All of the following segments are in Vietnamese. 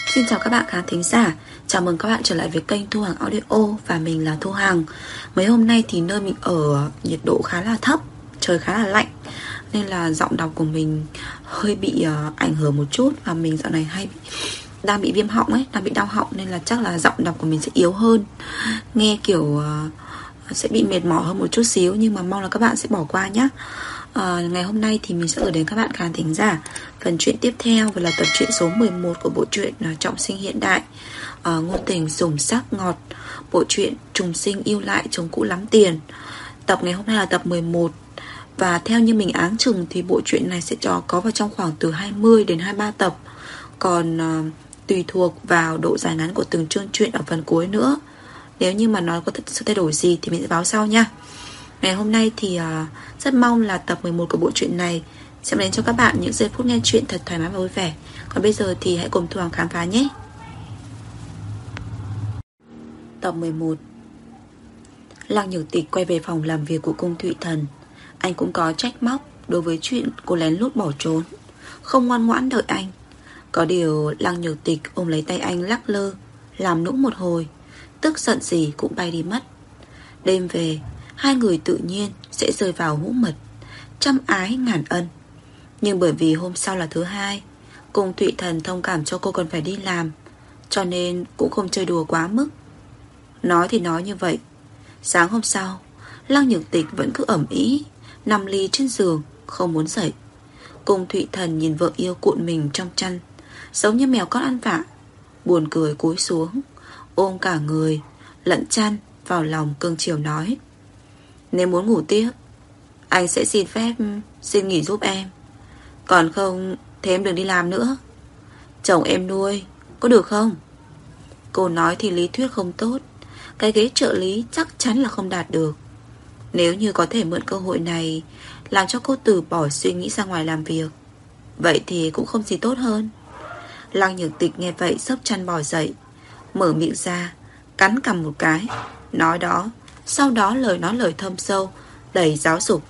Xin chào các bạn khán thính giả. Chào mừng các bạn trở lại với kênh Thu Hằng Audio. Và mình là Thu Hằng. Mấy hôm nay thì nơi mình ở nhiệt độ khá là thấp, trời khá là lạnh, nên là giọng đọc của mình hơi bị ảnh hưởng một chút. Và mình dạo này đang bị viêm họng ấy, đang bị đau họng, nên là chắc là giọng đọc của mình sẽ yếu hơn, nghe kiểu sẽ bị mệt mỏi hơn một chút xíu. Nhưng mà mong là các bạn sẽ bỏ qua nhé. Ngày hôm nay thì mình sẽ gửi đến các bạn khán thính giả phần truyện tiếp theo, và là tập truyện số 11 của bộ truyện Trọng Sinh Hiện Đại, ngôn tình sủng sắc ngọt, bộ truyện Trùng Sinh Yêu Lại Chồng Cũ Lắm Tiền. Tập ngày hôm nay là tập 11. Và theo như mình áng chừng thì bộ truyện này sẽ có vào trong khoảng từ 20 đến 23 tập. Còn tùy thuộc vào độ dài ngắn của từng chương truyện ở phần cuối nữa. Nếu như mà nó có sự thay đổi gì thì mình sẽ báo sau nha. Ngày hôm nay thì rất mong là tập 11 của bộ truyện này sẽ mang đến cho các bạn những giây phút nghe chuyện thật thoải mái và vui vẻ. Còn bây giờ thì hãy cùng Thu Hằng khám phá nhé. Tập 11. Lăng Nhược Tịch quay về phòng làm việc của cung Thụy Thần. Anh cũng có trách móc đối với chuyện cô lén lút bỏ trốn, không ngoan ngoãn đợi anh. Có điều Lăng Nhược Tịch ôm lấy tay anh lắc lơ, làm nũng một hồi, tức giận gì cũng bay đi mất. Đêm về, hai người tự nhiên sẽ rơi vào hũ mật, trăm ái ngàn ân. Nhưng bởi vì hôm sau là thứ hai, cung Thụy Thần thông cảm cho cô còn phải đi làm, cho nên cũng không chơi đùa quá mức. Nói thì nói như vậy, sáng hôm sau, Lăng Nhược Tịch vẫn cứ ẩm ĩ nằm lì trên giường, không muốn dậy. Cung Thụy Thần nhìn vợ yêu cuộn mình trong chăn, giống như mèo con ăn vạ, buồn cười cúi xuống, ôm cả người lẫn chăn vào lòng cưng chiều nói: nếu muốn ngủ tiếp, anh sẽ xin nghỉ giúp em. Còn không thì em đừng đi làm nữa. Chồng em nuôi, có được không? Cô nói thì lý thuyết không tốt, cái ghế trợ lý chắc chắn là không đạt được. Nếu như có thể mượn cơ hội này làm cho cô từ bỏ suy nghĩ ra ngoài làm việc, vậy thì cũng không gì tốt hơn. Lăng Nhược Tịch nghe vậy xốc chăn bò dậy, mở miệng ra, cắn cằm một cái, nói đó, sau đó lời nói lời thâm sâu, đầy giáo dục.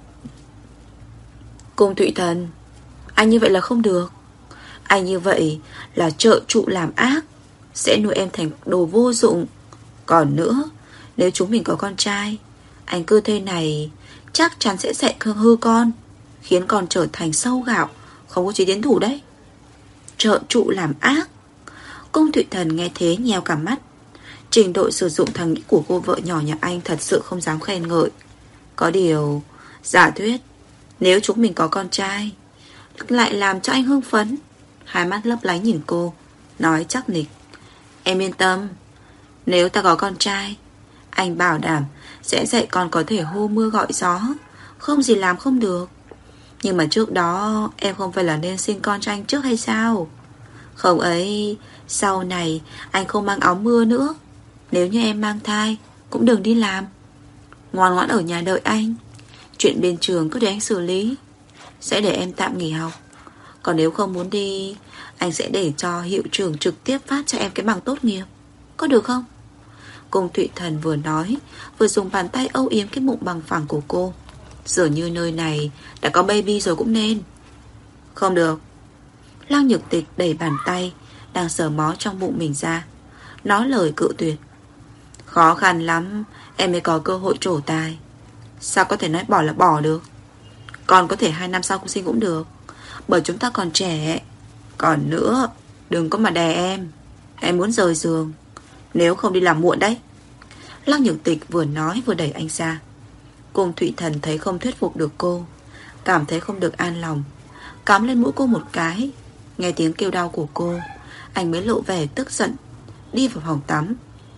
Cung Thụy Thần, anh như vậy là không được. Anh như vậy là trợ trụ làm ác, sẽ nuôi em thành đồ vô dụng. Còn nữa, nếu chúng mình có con trai, anh cứ thế này chắc chắn sẽ dạy hư con, khiến con trở thành sâu gạo, không có chí tiến thủ đấy. Trợ trụ làm ác. Cung Thụy Thần nghe thế nheo cả mắt. Trình độ sử dụng thằng nghĩ của cô vợ nhỏ nhà anh thật sự không dám khen ngợi. Có điều, giả thuyết, nếu chúng mình có con trai, lại làm cho anh hưng phấn. Hai mắt lấp lánh nhìn cô, nói chắc nịch: em yên tâm, nếu ta có con trai, anh bảo đảm sẽ dạy con có thể hô mưa gọi gió, không gì làm không được. Nhưng mà trước đó em không phải là nên sinh con cho anh trước hay sao? Không ấy, sau này anh không mang áo mưa nữa. Nếu như em mang thai, cũng đừng đi làm, ngoan ngoãn ở nhà đợi anh. Chuyện bên trường cứ để anh xử lý, sẽ để em tạm nghỉ học. Còn nếu không muốn đi, anh sẽ để cho hiệu trưởng trực tiếp phát cho em cái bằng tốt nghiệp, có được không? Cung Thụy Thần vừa nói, vừa dùng bàn tay âu yếm cái bụng bằng phẳng của cô. Dường như nơi này đã có baby rồi cũng nên. Không được. Lăng Nhược Tịch đẩy bàn tay đang sờ mó trong bụng mình ra, nói lời cự tuyệt. Khó khăn lắm em mới có cơ hội trổ tài, sao có thể nói bỏ là bỏ được? Còn có thể 2 năm sau cũng sinh cũng được, bởi chúng ta còn trẻ. Còn nữa, đừng có mà đè em muốn rời giường, nếu không đi làm muộn đấy. Lăng Nhược Tịch vừa nói vừa đẩy anh ra. Cung Thụy Thần thấy không thuyết phục được cô, cảm thấy không được an lòng, cắm lên mũi cô một cái. Nghe tiếng kêu đau của cô, anh mới lộ vẻ tức giận, đi vào phòng tắm.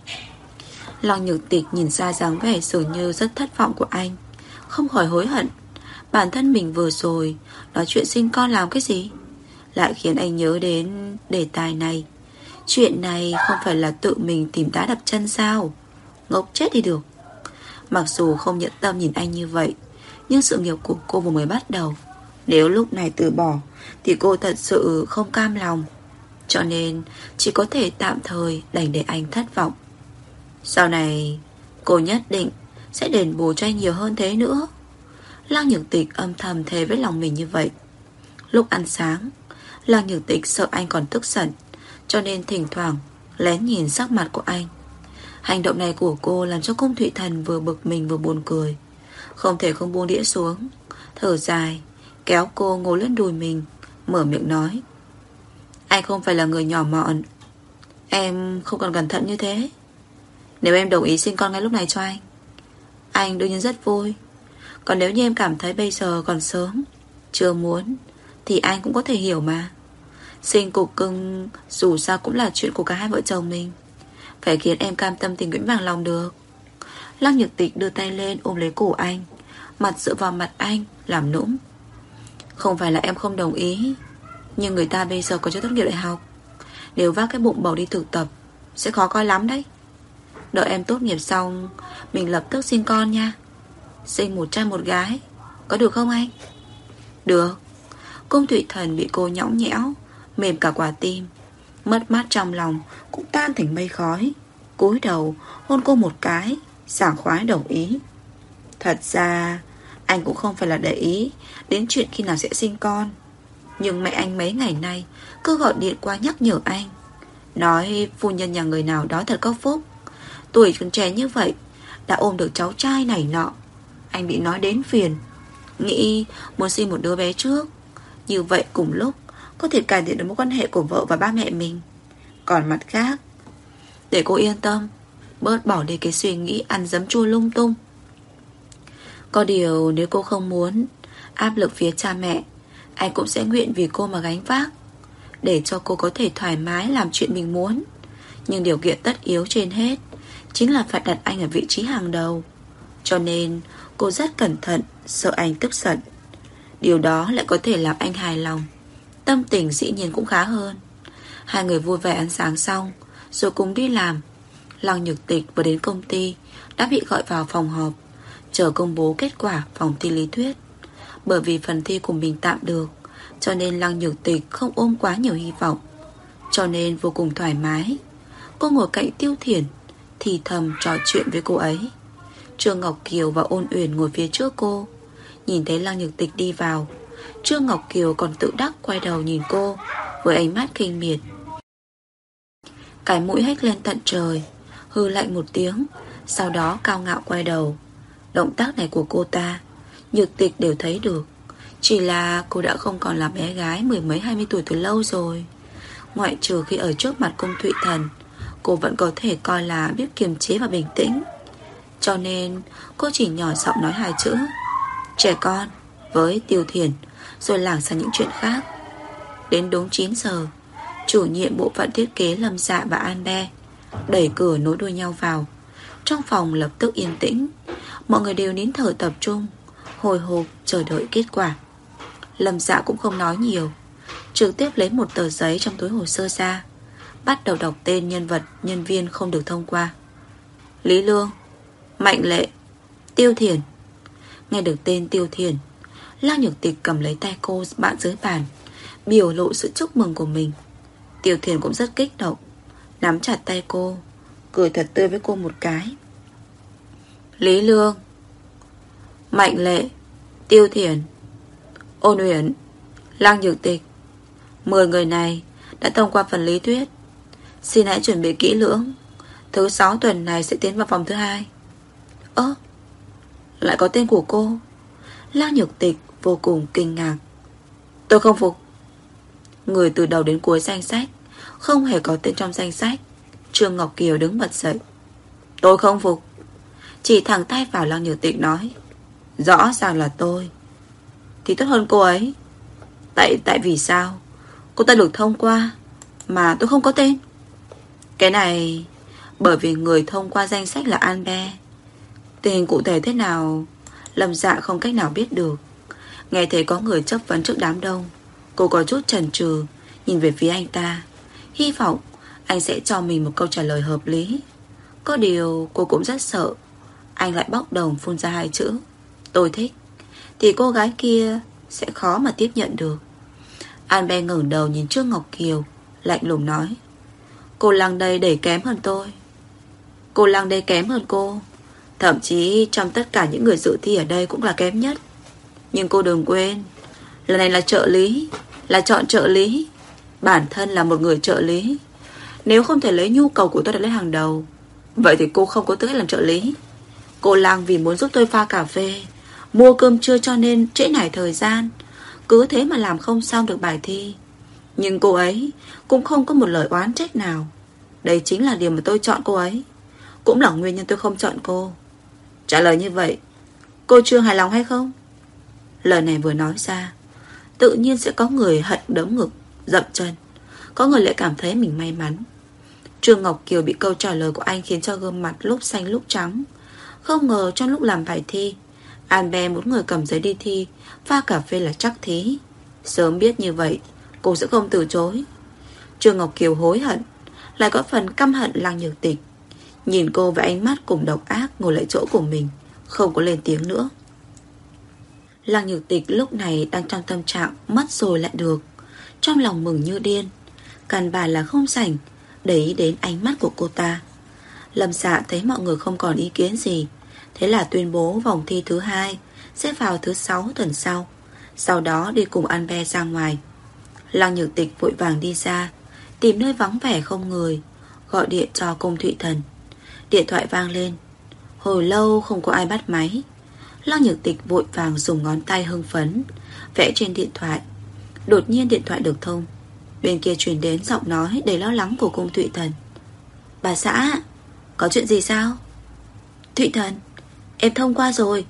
Lăng Nhược Tịch nhìn ra dáng vẻ dường như rất thất vọng của anh, không khỏi hối hận. Bản thân mình vừa rồi nói chuyện sinh con làm cái gì, lại khiến anh nhớ đến đề tài này. Chuyện này không phải là tự mình tìm đá đập chân sao? Ngốc chết đi được. Mặc dù không nhận tâm nhìn anh như vậy, nhưng sự nghiệp của cô vừa mới bắt đầu. Nếu lúc này từ bỏ thì cô thật sự không cam lòng, cho nên chỉ có thể tạm thời đành để anh thất vọng. Sau này cô nhất định sẽ đền bù cho anh nhiều hơn thế nữa. Lăng Nhược Tịch âm thầm thề với lòng mình như vậy. Lúc ăn sáng, Lăng Nhược Tịch sợ anh còn tức giận, cho nên thỉnh thoảng lén nhìn sắc mặt của anh. Hành động này của cô làm cho Cung Thụy Thần vừa bực mình vừa buồn cười. Không thể không buông đĩa xuống, thở dài, kéo cô ngồi lên đùi mình, mở miệng nói: anh không phải là người nhỏ mọn, em không cần cẩn thận như thế. Nếu em đồng ý sinh con ngay lúc này cho anh đương nhiên rất vui. Còn nếu như em cảm thấy bây giờ còn sớm, chưa muốn, thì anh cũng có thể hiểu mà. Sinh cục cưng dù sao cũng là chuyện của cả hai vợ chồng mình, phải khiến em cam tâm tình nguyện bằng lòng được. Lăng Nhược Tịch đưa tay lên ôm lấy cổ anh, mặt dựa vào mặt anh làm nũng: không phải là em không đồng ý, nhưng người ta bây giờ còn chưa tốt nghiệp đại học, nếu vác cái bụng bầu đi thực tập sẽ khó coi lắm đấy. Đợi em tốt nghiệp xong, mình lập tức sinh con nha. Sinh một trai một gái, có được không anh? Được. Cung Thụy Thần bị cô nhõng nhẽo, mềm cả quả tim. Mất mát trong lòng cũng tan thành mây khói, cúi đầu hôn cô một cái, sảng khoái đồng ý. Thật ra anh cũng không phải là để ý đến chuyện khi nào sẽ sinh con, nhưng mẹ anh mấy ngày nay cứ gọi điện qua nhắc nhở anh, nói phu nhân nhà người nào đó thật có phúc, tuổi còn trẻ như vậy đã ôm được cháu trai này nọ. Anh bị nói đến phiền, nghĩ muốn sinh một đứa bé trước, như vậy cùng lúc có thể cải thiện được mối quan hệ của vợ và ba mẹ mình. Còn mặt khác, để cô yên tâm, bớt bỏ đi cái suy nghĩ ăn dấm chua lung tung. Có điều nếu cô không muốn, áp lực phía cha mẹ anh cũng sẽ nguyện vì cô mà gánh vác, để cho cô có thể thoải mái làm chuyện mình muốn. Nhưng điều kiện tất yếu trên hết chính là phải đặt anh ở vị trí hàng đầu. Cho nên cô rất cẩn thận, sợ anh tức giận. Điều đó lại có thể làm anh hài lòng, tâm tình dĩ nhiên cũng khá hơn. Hai người vui vẻ ăn sáng xong rồi cùng đi làm. Lăng Nhược Tịch vừa đến công ty đã bị gọi vào phòng họp, chờ công bố kết quả phòng thi lý thuyết. Bởi vì phần thi của mình tạm được, cho nên Lăng Nhược Tịch không ôm quá nhiều hy vọng, cho nên vô cùng thoải mái. Cô ngồi cạnh Tiêu Thiển, thì thầm trò chuyện với cô ấy. Trương Ngọc Kiều và Ôn Uyển ngồi phía trước cô. Nhìn thấy Lăng Nhược Tịch đi vào, Trương Ngọc Kiều còn tự đắc quay đầu nhìn cô với ánh mắt khinh miệt. Cái mũi hếch lên tận trời, hư lạnh một tiếng, sau đó cao ngạo quay đầu. Động tác này của cô ta Nhược Tịch đều thấy được, chỉ là cô đã không còn là bé gái mười mấy 20 tuổi từ lâu rồi. Ngoại trừ khi ở trước mặt Cung Thụy Thần, cô vẫn có thể coi là biết kiềm chế và bình tĩnh. Cho nên cô chỉ nhỏ giọng nói hai chữ trẻ con với Tiêu Thiển, rồi lảng sang những chuyện khác. Đến đúng 9 giờ, chủ nhiệm bộ phận thiết kế Lâm Dạ và An Be đẩy cửa nối đuôi nhau vào. Trong phòng lập tức yên tĩnh, mọi người đều nín thở tập trung, hồi hộp chờ đợi kết quả. Lâm Dạ cũng không nói nhiều, trực tiếp lấy một tờ giấy trong túi hồ sơ ra, bắt đầu đọc tên nhân vật nhân viên không được thông qua. Lý Lương, Mạnh Lệ, Tiêu Thiển. Nghe được tên Tiêu Thiển, Lăng Nhược Tịch cầm lấy tay cô bạn dưới bàn, biểu lộ sự chúc mừng của mình. Tiêu Thiển cũng rất kích động, nắm chặt tay cô, cười thật tươi với cô một cái. Lý Lương, Mạnh Lệ, Tiêu Thiển, Ôn Uyển, Lăng Nhược Tịch, 10 người này đã thông qua phần lý thuyết. Xin hãy chuẩn bị kỹ lưỡng, thứ 6 tuần này sẽ tiến vào vòng thứ 2. Ơ, lại có tên của cô. Lăng Nhược Tịch vô cùng kinh ngạc. Tôi không phục. Người từ đầu đến cuối danh sách không hề có tên trong danh sách. Trương Ngọc Kiều đứng bật dậy. Tôi không phục. Chỉ thẳng tay vào Lăng Nhược Tịch nói, rõ ràng là tôi thì tốt hơn cô ấy. Tại vì sao cô ta được thông qua mà tôi không có tên? Cái này bởi vì người thông qua danh sách là An Be. Tình hình cụ thể thế nào Lâm Dạ không cách nào biết được. Nghe thấy có người chất vấn trước đám đông, cô có chút chần chừ, nhìn về phía anh ta, hy vọng anh sẽ cho mình một câu trả lời hợp lý. Có điều cô cũng rất sợ anh lại bóc đồng phun ra hai chữ tôi thích, thì cô gái kia sẽ khó mà tiếp nhận được. An Be ngẩng đầu nhìn Trương Ngọc Kiều, lạnh lùng nói, cô Lăng đây để kém hơn tôi. Cô Lăng đây kém hơn cô, thậm chí trong tất cả những người dự thi ở đây cũng là kém nhất. Nhưng cô đừng quên, lần này là trợ lý, là chọn trợ lý. Bản thân là một người trợ lý, Nếu không thể lấy nhu cầu của tôi đặt lên hàng đầu, vậy thì cô không có tư cách làm trợ lý. Cô Lang vì muốn giúp tôi pha cà phê, mua cơm trưa cho nên trễ nải thời gian, cứ thế mà làm không xong được bài thi. Nhưng cô ấy cũng không có một lời oán trách nào. Đây chính là điều mà tôi chọn cô ấy, cũng là nguyên nhân tôi không chọn cô. Trả lời như vậy, cô chưa hài lòng hay không? Lời này vừa nói ra, tự nhiên sẽ có người hận đấm ngực, dậm chân. Có người lại cảm thấy mình may mắn. Trương Ngọc Kiều bị câu trả lời của anh khiến cho gương mặt lúc xanh lúc trắng. Không ngờ trong lúc làm bài thi, An Be muốn người cầm giấy đi thi, pha cà phê là chắc thí. Sớm biết như vậy, cô sẽ không từ chối. Trương Ngọc Kiều hối hận, lại có phần căm hận Lăng Nhược Tịch. Nhìn cô với ánh mắt cùng độc ác, ngồi lại chỗ của mình, không có lên tiếng nữa. Lăng Nhược Tịch lúc này đang trong tâm trạng mất rồi lại được, trong lòng mừng như điên. Căn bản là không rảnh để ý đến ánh mắt của cô ta. Lâm Dạ thấy mọi người không còn ý kiến gì, thế là tuyên bố vòng thi thứ 2 sẽ vào thứ 6 tuần sau. Sau đó đi cùng An Be ra ngoài. Lăng Nhược Tịch vội vàng đi ra, tìm nơi vắng vẻ không người, gọi điện cho Cung Thụy Thần. Điện thoại vang lên, hồi lâu không có ai bắt máy. Lăng Nhược Tịch vội vàng dùng ngón tay hưng phấn vẽ trên điện thoại. Đột nhiên điện thoại được thông. Bên kia truyền đến giọng nói đầy lo lắng của Cung Thụy Thần. Bà xã, có chuyện gì sao? Thụy Thần, em thông qua rồi.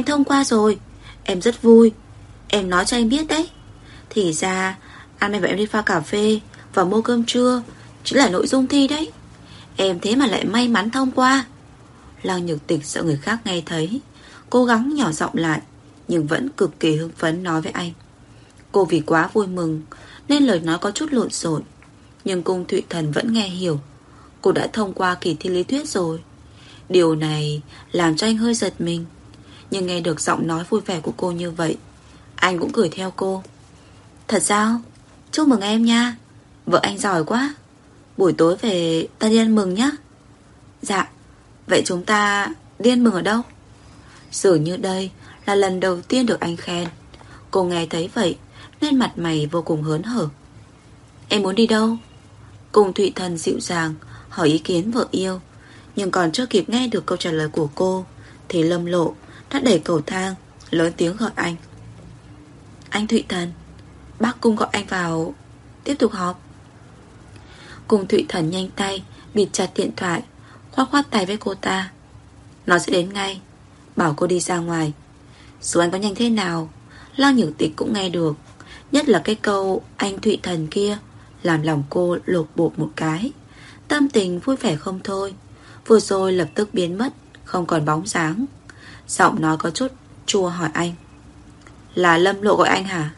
Em rất vui. Em nói cho anh biết đấy. Thì ra anh và em đi pha cà phê và mua cơm trưa chính là nội dung thi đấy. Em thế mà lại may mắn thông qua. Lăng Nhược Tịch sợ người khác nghe thấy, cố gắng nhỏ giọng lại, nhưng vẫn cực kỳ hưng phấn nói với anh. Cô vì quá vui mừng nên lời nói có chút lộn xộn, nhưng Cung Thụy Thần vẫn nghe hiểu. Cô đã thông qua kỳ thi lý thuyết rồi. Điều này làm cho anh hơi giật mình, nhưng nghe được giọng nói vui vẻ của cô như vậy, anh cũng cười theo cô. Thật sao? Chúc mừng em nha. Vợ anh giỏi quá. Buổi tối về ta đi ăn mừng nhá. Dạ. Vậy chúng ta đi ăn mừng ở đâu? Dường như đây là lần đầu tiên được anh khen. Cô nghe thấy vậy nên mặt mày vô cùng hớn hở. Em muốn đi đâu? Cung Thụy Thần dịu dàng hỏi ý kiến vợ yêu. Nhưng còn chưa kịp nghe được câu trả lời của cô thì Lâm Lộ đã đẩy cầu thang, lớn tiếng gọi anh. Anh Thụy Thần, bác Cung gọi anh vào tiếp tục họp. Cung Thụy Thần nhanh tay bịt chặt điện thoại, khoát khoát tay với cô ta. Nó sẽ đến ngay, bảo cô đi ra ngoài. Dù anh có nhanh thế nào, Lăng Nhược Tịch cũng nghe được. Nhất là cái câu anh Thụy Thần kia làm lòng cô lột bột một cái. Tâm tình vui vẻ không thôi, vừa rồi lập tức biến mất, không còn bóng dáng. Giọng nói có chút chua hỏi anh. Là Lâm Lộ gọi anh hả?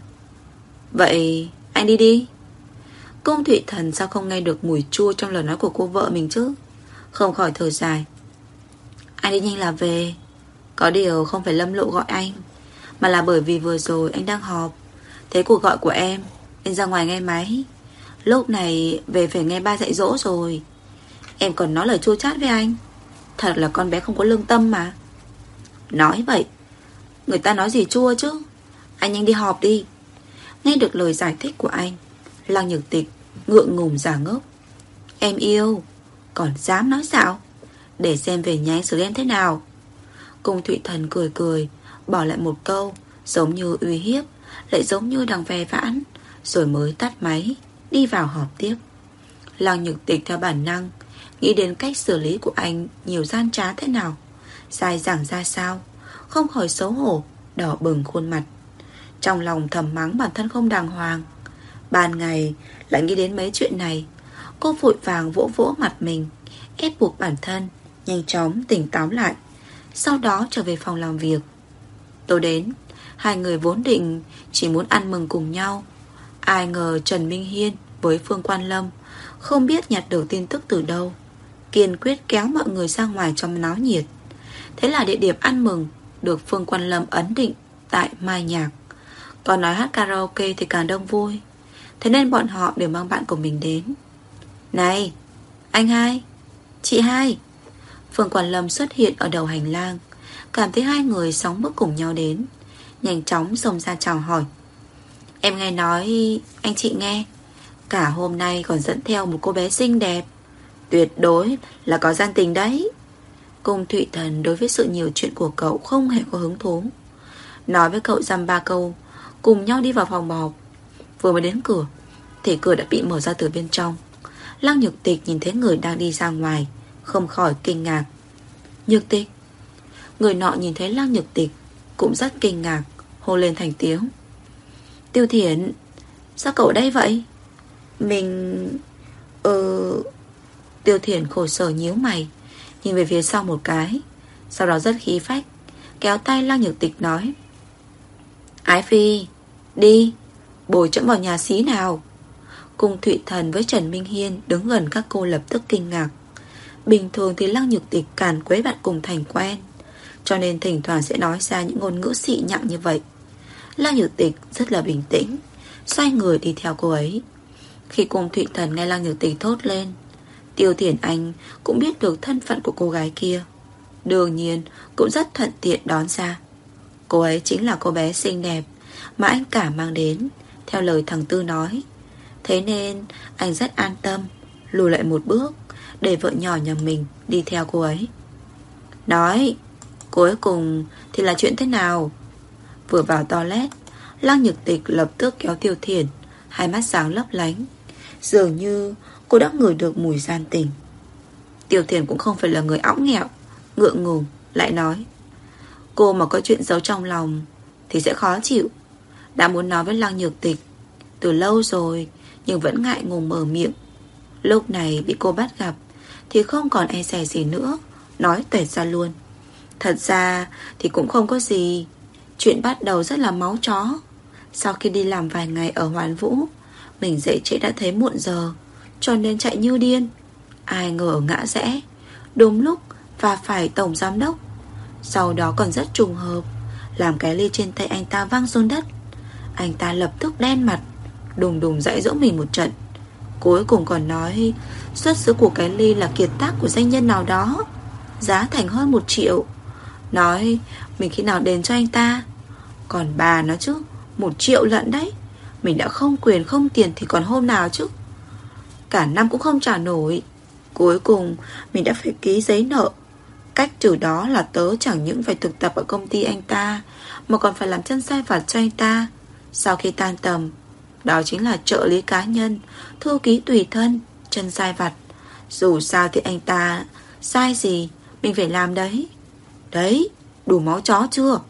Vậy anh đi đi. Cung Thụy Thần sao không nghe được mùi chua trong lời nói của cô vợ mình chứ? Không khỏi thở dài. Anh đi nhanh là về. Có điều không phải Lâm Lộ gọi anh, mà là bởi vì vừa rồi anh đang họp, thấy cuộc gọi của em nên ra ngoài nghe máy. Lúc này về phải nghe ba dạy dỗ rồi. Em còn nói lời chua chát với anh. Thật là con bé không có lương tâm mà. Nói vậy, người ta nói gì chua chứ. Anh nhanh đi họp đi. Nghe được lời giải thích của anh, Lăng Nhược Tịch ngượng ngùng giả ngốc. Em yêu, còn dám nói sao? Để xem về nhà anh xử lý em thế nào. Cung Thụy Thần cười cười, bỏ lại một câu giống như uy hiếp, lại giống như đang ve vãn, rồi mới tắt máy, đi vào họp tiếp. Lăng Nhược Tịch theo bản năng nghĩ đến cách xử lý của anh nhiều gian trá thế nào, dai dẳng ra sao, không khỏi xấu hổ, đỏ bừng khuôn mặt. Trong lòng thầm mắng bản thân không đàng hoàng. Ban ngày lại nghĩ đến mấy chuyện này. Cô vội vàng vỗ vỗ mặt mình, ép buộc bản thân nhanh chóng tỉnh táo lại, sau đó trở về phòng làm việc. Tối đến, hai người vốn định chỉ muốn ăn mừng cùng nhau. Ai ngờ Trần Minh Hiên với Phương Quan Lâm không biết nhặt được tin tức từ đâu, kiên quyết kéo mọi người ra ngoài trong náo nhiệt. Thế là địa điểm ăn mừng được Phương Quan Lâm ấn định tại Mai Nhạc. Còn nói hát karaoke thì càng đông vui, thế nên bọn họ đều mang bạn của mình đến. Này, anh hai, chị hai. Phương Quan Lâm xuất hiện ở đầu hành lang, cảm thấy hai người sóng bước cùng nhau đến, nhanh chóng xông ra chào hỏi. Em nghe nói, anh chị nghe, Cả hôm nay còn dẫn theo một cô bé xinh đẹp, tuyệt đối là có gian tình đấy. Cung Thụy Thần đối với sự nhiều chuyện của cậu không hề có hứng thú. Nói với cậu dăm ba câu, cùng nhau đi vào phòng họp. Vừa mới đến cửa thì cửa đã bị mở ra từ bên trong. Lăng Nhược Tịch nhìn thấy người đang đi ra ngoài, không khỏi kinh ngạc. Nhược Tịch. Người nọ nhìn thấy Lăng Nhược Tịch cũng rất kinh ngạc, hô lên thành tiếng. Tiêu Thiển, sao cậu ở đây vậy? Mình... Tiêu Thiển khổ sở nhíu mày, nhìn về phía sau một cái, sau đó rất khí phách kéo tay Lăng Nhược Tịch nói. Ái Phi, đi, bồi trẫm vào nhà xí nào. Cung Thụy Thần với Trần Minh Hiên đứng gần các cô lập tức kinh ngạc. Bình thường thì Lăng Nhược Tịch càn quấy bạn cùng thành quen, cho nên thỉnh thoảng sẽ nói ra những ngôn ngữ xị nhặng như vậy. Lăng Nhược Tịch rất là bình tĩnh, xoay người đi theo cô ấy. Khi Cung Thụy Thần nghe Lăng Nhược Tịch thốt lên, Tiêu Thiển Anh cũng biết được thân phận của cô gái kia, đương nhiên cũng rất thuận tiện đón ra. Cô ấy chính là cô bé xinh đẹp mà anh cả mang đến, theo lời thằng Tư nói. Thế nên anh rất an tâm, lùi lại một bước, để vợ nhỏ nhà mình đi theo cô ấy. Nói, cuối cùng thì là chuyện thế nào? Vừa vào toilet, Lăng Nhược Tịch lập tức kéo Tiêu Thiển, hai mắt sáng lấp lánh, dường như cô đã ngửi được mùi gian tình. Tiêu Thiển cũng không phải là người õng nghẹo, ngượng ngùng, lại nói. Cô mà có chuyện giấu trong lòng thì sẽ khó chịu. Đã muốn nói với Lăng Nhược Tịch từ lâu rồi, nhưng vẫn ngại ngùng mở miệng. Lúc này bị cô bắt gặp thì không còn e dè gì nữa, nói tuét ra luôn. Thật ra thì cũng không có gì. Chuyện bắt đầu rất là máu chó. Sau khi đi làm vài ngày ở Hoàn Vũ, mình dậy trễ đã thấy muộn giờ, cho nên chạy như điên. Ai ngờ ngã rẽ đúng lúc và phải tổng giám đốc. Sau đó còn rất trùng hợp, làm cái ly trên tay anh ta văng xuống đất. Anh ta lập tức đen mặt, đùng đùng dạy dỗ mình một trận. Cuối cùng còn nói xuất xứ của cái ly là kiệt tác của danh nhân nào đó, giá thành hơn 1 triệu. Nói mình khi nào đền cho anh ta. Còn bà nó chứ, 1 triệu lận đấy. Mình đã không quyền không tiền thì còn hôm nào chứ. Cả năm cũng không trả nổi. Cuối cùng mình đã phải ký giấy nợ. Cách trừ đó là tớ chẳng những phải thực tập ở công ty anh ta, mà còn phải làm chân sai vặt cho anh ta. Sau khi tan tầm, đó chính là trợ lý cá nhân, thư ký tùy thân, chân sai vặt. Dù sao thì anh ta sai gì mình phải làm đấy. Đấy, đủ máu chó chưa?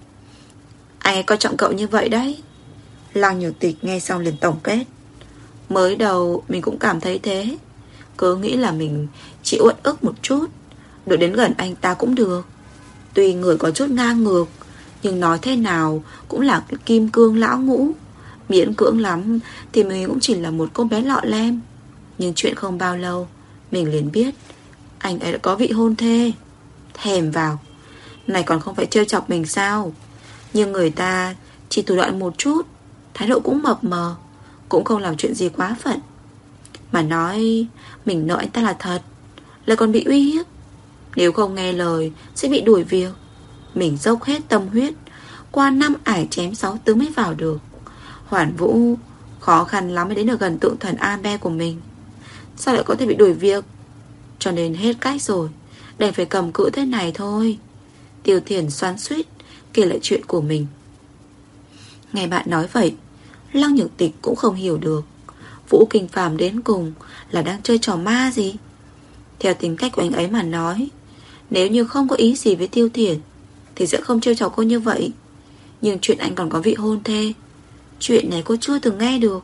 Ai coi trọng cậu như vậy đấy. Lăng Nhược Tịch nghe xong liền tổng kết. Mới đầu mình cũng cảm thấy thế, cứ nghĩ là mình chỉ uất ức một chút, được đến gần anh ta cũng được. Tuy người có chút ngang ngược, nhưng nói thế nào cũng là cái kim cương lão ngũ. Miễn cưỡng lắm thì mình cũng chỉ là một cô bé lọ lem. Nhưng chuyện không bao lâu, mình liền biết anh ấy đã có vị hôn thê. Thèm vào. Này còn không phải trêu chọc mình sao? Nhưng người ta chỉ thủ đoạn một chút, thái độ cũng mập mờ, cũng không làm chuyện gì quá phận. Mà nói mình nợ anh ta là thật, lại còn bị uy hiếp. Nếu không nghe lời sẽ bị đuổi việc. Mình dốc hết tâm huyết, qua 5 ải chém 6 tướng mới vào được. Hoàn Vũ khó khăn lắm mới đến được gần tượng thần Abe của mình, sao lại có thể bị đuổi việc? Cho nên hết cách rồi, đành phải cầm cự thế này thôi. Tiêu Thiển xoắn xuýt kể lại chuyện của mình. Nghe bạn nói vậy, Lăng Nhược Tịch cũng không hiểu được Vũ Kinh Phàm đến cùng là đang chơi trò ma gì. Theo tính cách của anh ấy mà nói, nếu như không có ý gì với Tiêu Thiển thì sẽ không trêu chọc cô như vậy. Nhưng chuyện anh còn có vị hôn thê, chuyện này cô chưa từng nghe được.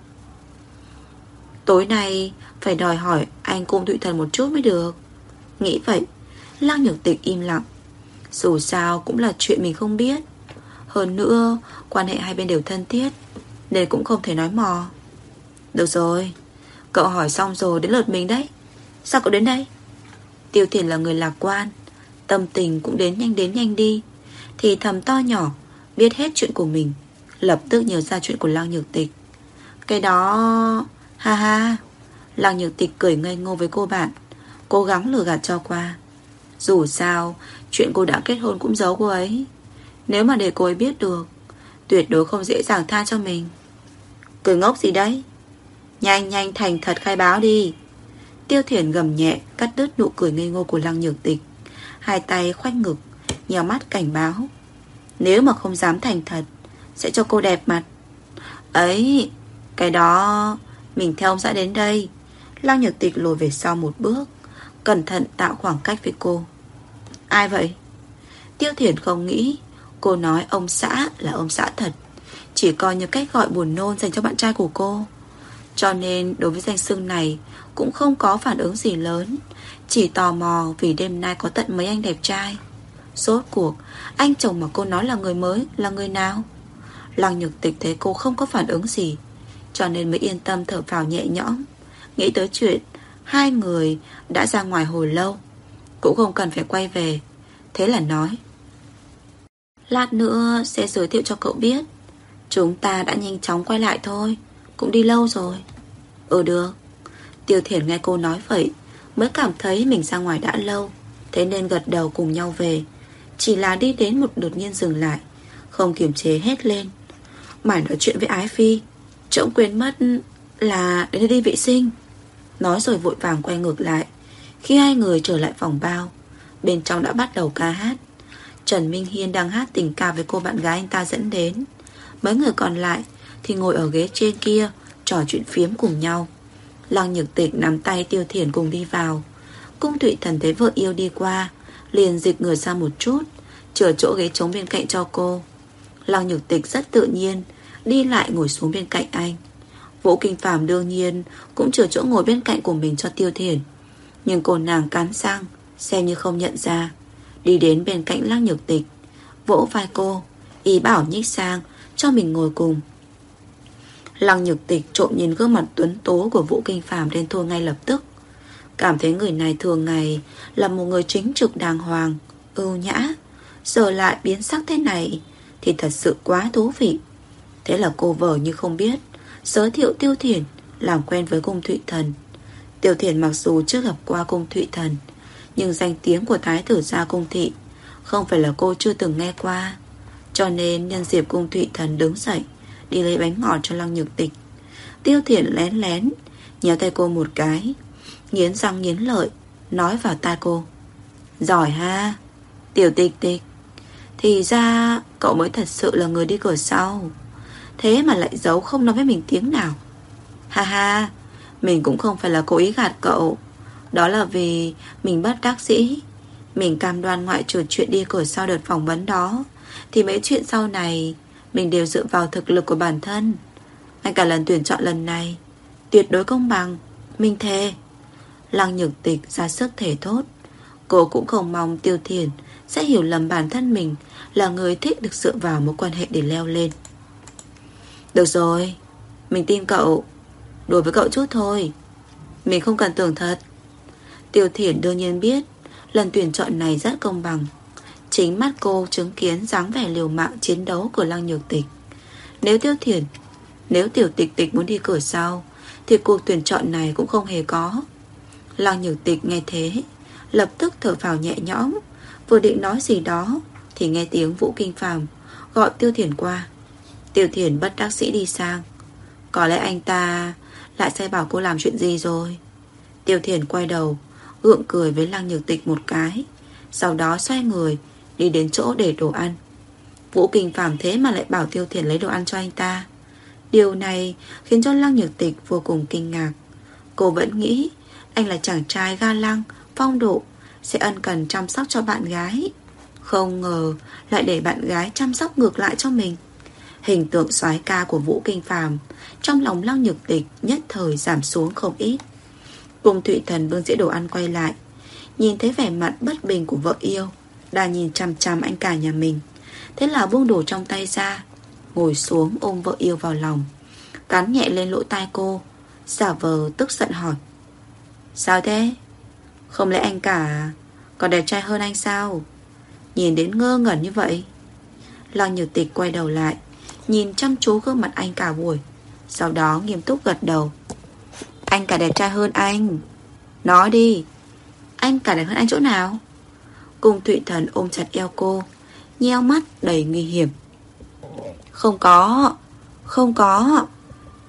Tối nay phải đòi hỏi anh Cung Thụy Thần một chút mới được. Nghĩ vậy, Lăng Nhược Tịch im lặng. Dù sao cũng là chuyện mình không biết. Hơn nữa quan hệ hai bên đều thân thiết, nên cũng không thể nói mò. Được rồi, cậu hỏi xong rồi, đến lượt mình đấy. Sao cậu đến đây? Tiêu Thiển là người lạc quan, tâm tình cũng đến nhanh đi, thì thầm to nhỏ biết hết chuyện của mình, lập tức nhớ ra chuyện của Lăng Nhược Tịch. Cái đó... Ha ha. Lăng Nhược Tịch cười ngây ngô với cô bạn, cố gắng lừa gạt cho qua. Dù sao chuyện cô đã kết hôn cũng giấu cô ấy. Nếu mà để cô ấy biết được, tuyệt đối không dễ dàng tha cho mình. Cười ngốc gì đấy? Nhanh nhanh thành thật khai báo đi. Tiêu Thiển gầm nhẹ cắt đứt nụ cười ngây ngô của Lăng Nhược Tịch. Hai tay khoanh ngực, nhèo mắt cảnh báo. Nếu mà không dám thành thật, sẽ cho cô đẹp mặt. Ấy, cái đó mình theo ông xã đến đây. Lăng Nhược Tịch lùi về sau một bước, cẩn thận tạo khoảng cách với cô. Ai vậy? Tiêu Thiển không nghĩ cô nói ông xã là ông xã thật, chỉ coi như cách gọi buồn nôn dành cho bạn trai của cô. Cho nên đối với danh xưng này cũng không có phản ứng gì lớn, chỉ tò mò vì đêm nay có tận mấy anh đẹp trai. Rốt cuộc anh chồng mà cô nói là người mới là người nào? Lăng Nhược Tịch thấy cô không có phản ứng gì, cho nên mới yên tâm thở phào nhẹ nhõm. Nghĩ tới chuyện hai người đã ra ngoài hồi lâu, cũng không cần phải quay về. Thế là nói, lát nữa sẽ giới thiệu cho cậu biết. Chúng ta đã nhanh chóng quay lại thôi, cũng đi lâu rồi. Được. Tiêu Thiển nghe cô nói vậy mới cảm thấy mình ra ngoài đã lâu, thế nên gật đầu cùng nhau về. Chỉ là đi đến một đột nhiên dừng lại, không kiềm chế hét lên. Mải nói chuyện với Ái Phi, trỗng quên mất là đến đây đi vệ sinh. Nói rồi vội vàng quay ngược lại. Khi hai người trở lại phòng bao, bên trong đã bắt đầu ca hát. Trần Minh Hiên đang hát tình ca với cô bạn gái anh ta dẫn đến. Mấy người còn lại thì ngồi ở ghế trên kia trò chuyện phiếm cùng nhau. Lăng Nhược Tịch nắm tay Tiêu Thiển cùng đi vào. Cung Thụy Thần thấy vợ yêu đi qua, liền dịch người ra một chút, chừa chỗ ghế trống bên cạnh cho cô. Lăng Nhược Tịch rất tự nhiên đi lại ngồi xuống bên cạnh anh. Vũ Kinh Phàm đương nhiên cũng chừa chỗ ngồi bên cạnh của mình cho Tiêu Thiển, nhưng cô nàng cắn răng xem như không nhận ra, đi đến bên cạnh Lăng Nhược Tịch, vỗ vai cô, ý bảo nhích sang cho mình ngồi cùng. Lăng Nhược Tịch trộm nhìn gương mặt tuấn tố của Vũ Kinh Phàm lên thua ngay lập tức. Cảm thấy người này thường ngày là một người chính trực đàng hoàng, ưu nhã, giờ lại biến sắc thế này thì thật sự quá thú vị. Thế là cô vờ như không biết, giới thiệu Tiêu Thiển làm quen với Cung Thụy Thần. Tiêu Thiển mặc dù chưa gặp qua Cung Thụy Thần, nhưng danh tiếng của Thái tử gia Cung Thị không phải là cô chưa từng nghe qua. Cho nên nhân dịp Cung Thụy Thần đứng dậy đi lấy bánh ngọt cho Lăng Nhược Tịch, Tiêu Thiển lén lén nhéo tay cô một cái, nghiến răng nghiến lợi nói vào tai cô, giỏi ha, Tiểu Tịch Tịch, thì ra cậu mới thật sự là người đi cửa sau, thế mà lại giấu không nói với mình tiếng nào. Ha ha, mình cũng không phải là cố ý gạt cậu, đó là vì mình bất đắc dĩ. Mình cam đoan ngoại trừ chuyện đi cửa sau đợt phỏng vấn đó, thì mấy chuyện sau này mình đều dựa vào thực lực của bản thân. Ngay cả lần tuyển chọn lần này tuyệt đối công bằng, mình thề. Lăng Nhược Tịch ra sức thề thốt. Cô cũng không mong Tiêu Thiển sẽ hiểu lầm bản thân mình là người thích được dựa vào mối quan hệ để leo lên. Được rồi, mình tin cậu, đùa với cậu chút thôi, mình không cần tưởng thật. Tiêu Thiển đương nhiên biết lần tuyển chọn này rất công bằng. Chính mắt cô chứng kiến dáng vẻ liều mạng chiến đấu của Lăng Nhược Tịch. Nếu Tiểu Tịch Tịch muốn đi cửa sau thì cuộc tuyển chọn này cũng không hề có. Lăng Nhược Tịch nghe thế lập tức thở phào nhẹ nhõm, vừa định nói gì đó thì nghe tiếng Vũ Kinh Phàm gọi Tiêu Thiển qua. Tiêu Thiển bất đắc dĩ đi sang. Có lẽ anh ta lại sai bảo cô làm chuyện gì rồi. Tiêu Thiển quay đầu gượng cười với Lăng Nhược Tịch một cái, sau đó xoay người đi đến chỗ để đồ ăn. Vũ Kinh Phàm thế mà lại bảo Tiêu Thiển lấy đồ ăn cho anh ta. Điều này khiến cho Lăng Nhược Tịch vô cùng kinh ngạc. Cô vẫn nghĩ anh là chàng trai ga lăng, phong độ, sẽ ân cần chăm sóc cho bạn gái. Không ngờ lại để bạn gái chăm sóc ngược lại cho mình. Hình tượng soái ca của Vũ Kinh Phàm trong lòng Lăng Nhược Tịch nhất thời giảm xuống không ít. Cung Thụy Thần bưng dĩa đồ ăn quay lại, nhìn thấy vẻ mặt bất bình của vợ yêu đang nhìn chằm chằm anh cả nhà mình. Thế là buông đồ trong tay ra, ngồi xuống ôm vợ yêu vào lòng, cắn nhẹ lên lỗ tai cô, giả vờ tức giận hỏi, sao thế? Không lẽ anh cả còn đẹp trai hơn anh sao? Nhìn đến ngơ ngẩn như vậy. Lăng Nhược Tịch quay đầu lại, nhìn chăm chú gương mặt anh cả buổi, sau đó nghiêm túc gật đầu. Anh cả đẹp trai hơn anh. Nói đi, anh cả đẹp hơn anh chỗ nào? Cung Thụy Thần ôm chặt eo cô, nheo mắt đầy nguy hiểm. Không có.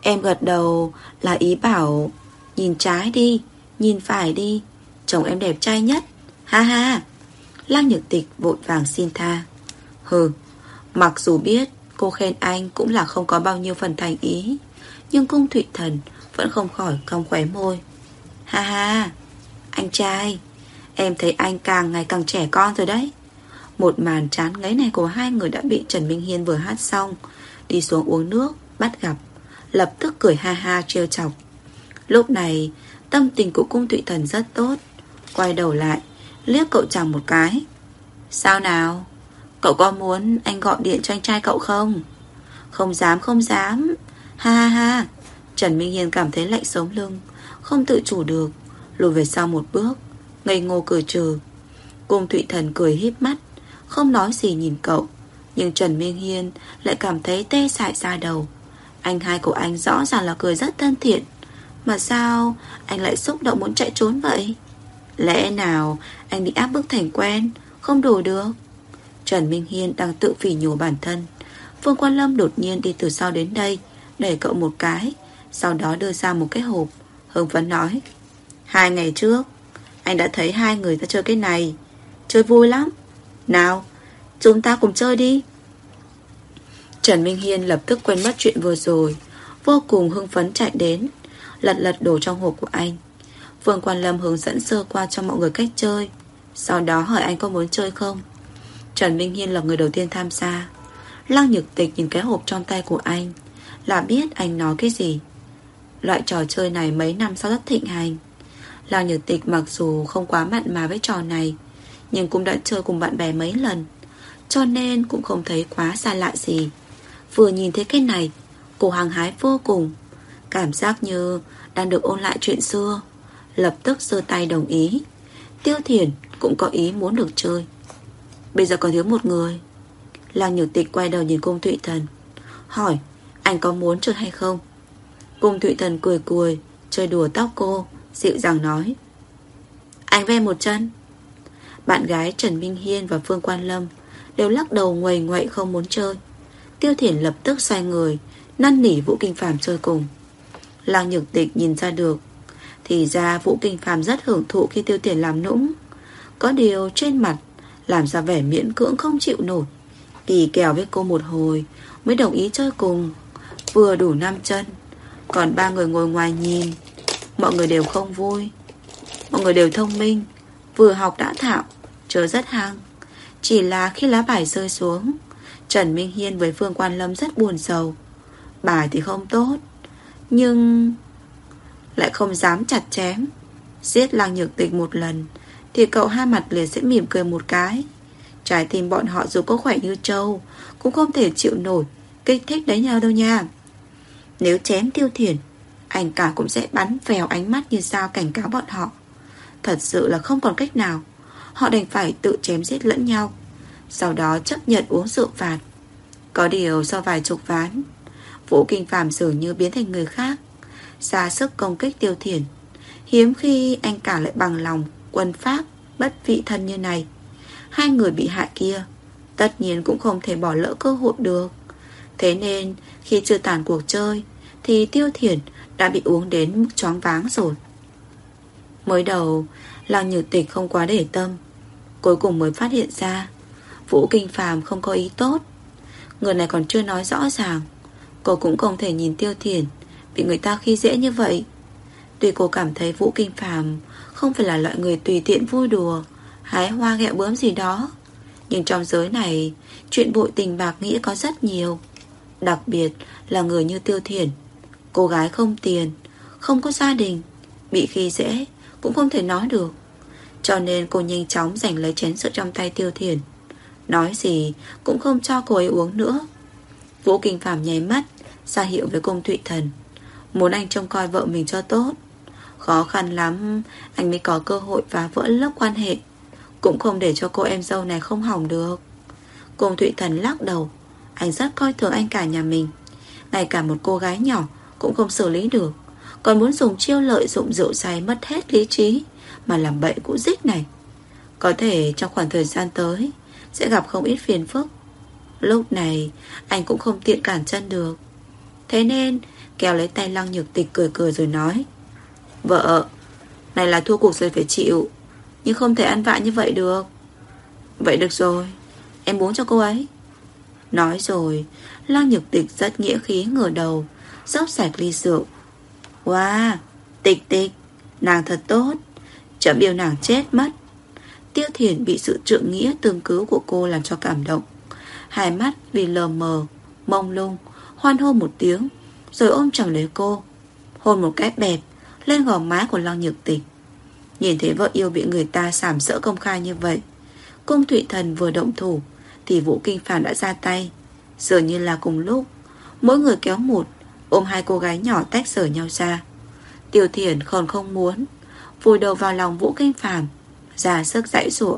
Em gật đầu là ý bảo nhìn trái đi, nhìn phải đi, chồng em đẹp trai nhất. Ha ha. Lăng Nhược Tịch vội vàng xin tha. Hừ, mặc dù biết cô khen anh cũng là không có bao nhiêu phần thành ý, nhưng Cung Thụy Thần vẫn không khỏi cong khóe môi. Ha ha, anh trai, em thấy anh càng ngày càng trẻ con rồi đấy. Một màn chán ngấy này của hai người đã bị Trần Minh Hiên vừa hát xong, đi xuống uống nước, bắt gặp, lập tức cười ha ha trêu chọc. Lúc này tâm tình của Cung Thụy Thần rất tốt. Quay đầu lại liếc cậu chàng một cái. Sao nào, cậu có muốn anh gọi điện cho anh trai cậu không? Không dám, không dám. Ha ha ha. Trần Minh Hiên cảm thấy lạnh sống lưng, không tự chủ được, lùi về sau một bước, ngây ngô cười trừ. Cung Thụy Thần cười híp mắt, không nói gì nhìn cậu. Nhưng Trần Minh Hiên lại cảm thấy tê dại da đầu. Anh hai của anh rõ ràng là cười rất thân thiện, mà sao anh lại xúc động muốn chạy trốn vậy? Lẽ nào anh bị áp bức thành quen, không đùa được? Trần Minh Hiên đang tự phỉ nhổ bản thân. Phương Quan Lâm đột nhiên đi từ sau đến đây, đẩy cậu một cái, sau đó đưa ra một cái hộp, hưng phấn nói: 2 ngày trước anh đã thấy hai người ta chơi cái này, chơi vui lắm. Nào, chúng ta cùng chơi đi. Trần Minh Hiên lập tức quên mất chuyện vừa rồi, vô cùng hưng phấn chạy đến, lật lật đồ trong hộp của anh. Phương Quan Lâm hướng dẫn sơ qua cho mọi người cách chơi, sau đó hỏi anh có muốn chơi không. Trần Minh Hiên là người đầu tiên tham gia. Lăng Nhược Tịch nhìn cái hộp trong tay của anh là biết anh nói cái gì. Loại trò chơi này mấy năm sau rất thịnh hành. Lăng Nhược Tịch mặc dù không quá mặn mà với trò này, nhưng cũng đã chơi cùng bạn bè mấy lần, cho nên cũng không thấy quá xa lạ gì. Vừa nhìn thấy cái này, cô hăng hái vô cùng, cảm giác như đang được ôn lại chuyện xưa. Lập tức giơ tay đồng ý. Tiêu Thiển cũng có ý muốn được chơi. Bây giờ còn thiếu một người. Lăng Nhược Tịch quay đầu nhìn Cung Thụy Thần, hỏi anh có muốn chơi hay không. Cung Thụy Thần cười cười, chơi đùa tóc cô, dịu dàng nói: anh ve một chân. Bạn gái Trần Minh Hiên và Phương Quan Lâm đều lắc đầu nguầy nguậy không muốn chơi. Tiêu Thiển lập tức xoay người, năn nỉ Vũ Kinh Phàm chơi cùng. Lăng Nhược Tịch nhìn ra được, thì ra Vũ Kinh Phàm rất hưởng thụ khi Tiêu Thiển làm nũng. Có điều trên mặt làm ra vẻ miễn cưỡng không chịu nổi, kỳ kèo với cô một hồi mới đồng ý chơi cùng. Vừa đủ 5 chân, còn 3 người ngồi ngoài nhìn. Mọi người đều không vui. Mọi người đều thông minh, vừa học đã thạo, chơi rất hăng. Chỉ là khi lá bài rơi xuống, Trần Minh Hiên với Phương Quan Lâm rất buồn sầu. Bài thì không tốt, nhưng lại không dám chặt chém. Giết Lăng Nhược Tịch một lần thì cậu hai mặt liền sẽ mỉm cười một cái. Trái tim bọn họ dù có khỏe như trâu cũng không thể chịu nổi kích thích đánh nhau đâu nha. Nếu chém Tiêu Thiển, anh cả cũng sẽ bắn vèo ánh mắt như sao cảnh cáo bọn họ. Thật sự là không còn cách nào, họ đành phải tự chém giết lẫn nhau, sau đó chấp nhận uống rượu phạt. Có điều sau vài chục ván, Vũ Kinh Phàm dường như biến thành người khác, ra sức công kích Tiêu Thiển. Hiếm khi anh cả lại bằng lòng quân pháp bất vị thân như này. Hai người bị hại kia tất nhiên cũng không thể bỏ lỡ cơ hội được. Thế nên khi chưa tàn cuộc chơi thì Tiêu Thiển đã bị uống đến mức choáng váng rồi. Mới đầu Lăng Nhược Tịch không quá để tâm, cuối cùng mới phát hiện ra Vũ Kinh Phàm không có ý tốt. Người này còn chưa nói rõ ràng, cô cũng không thể nhìn Tiêu Thiển bị người ta khi dễ như vậy. Tuy cô cảm thấy Vũ Kinh Phàm không phải là loại người tùy tiện vui đùa, hái hoa ghẹo bướm gì đó, nhưng trong giới này chuyện bội tình bạc nghĩa có rất nhiều. Đặc biệt là người như Tiêu Thiển, cô gái không tiền, không có gia đình, bị khi dễ cũng không thể nói được. Cho nên cô nhanh chóng giành lấy chén rượu trong tay Tiêu Thiển, nói gì cũng không cho cô ấy uống nữa. Vũ Kinh Phàm nháy mắt ra hiệu với Cung Thụy Thần, muốn anh trông coi vợ mình cho tốt. Khó khăn lắm anh mới có cơ hội phá vỡ lớp quan hệ, cũng không để cho cô em dâu này không hỏng được. Cung Thụy Thần lắc đầu, anh rất coi thường anh cả nhà mình, ngay cả một cô gái nhỏ cũng không xử lý được, còn muốn dùng chiêu lợi dụng rượu say mất hết lý trí mà làm bậy cũ dích này. Có thể trong khoảng thời gian tới sẽ gặp không ít phiền phức. Lúc này anh cũng không tiện cản chân được. Thế nên kéo lấy tay Lăng Nhược Tịch cười cười rồi nói: Vợ, này là thua cuộc rồi phải chịu, nhưng không thể ăn vạ như vậy được. Vậy được rồi, em uống cho cô ấy. Nói rồi, Lăng Nhược Tịch rất nghĩa khí ngửa đầu, rót sạch ly rượu. Wow, Tịch Tịch, nàng thật tốt, chậm yêu nàng chết mất. Tiêu Thiển bị sự trượng nghĩa tương cứu của cô làm cho cảm động, hai mắt vì lờ mờ, mông lung, hoan hô một tiếng, rồi ôm chầm lấy cô, hôn một cái bẹp lên gò má của Lăng Nhược Tịch. Nhìn thấy vợ yêu bị người ta sàm sỡ công khai như vậy, Cung Thụy Thần vừa động thủ thì Vũ Kinh Phàm đã ra tay. Dường như là cùng lúc, mỗi người kéo một, ôm hai cô gái nhỏ tách rời nhau ra. Tiêu Thiển còn không muốn, vùi đầu vào lòng Vũ Kinh Phàm, ra sức giãy giụa.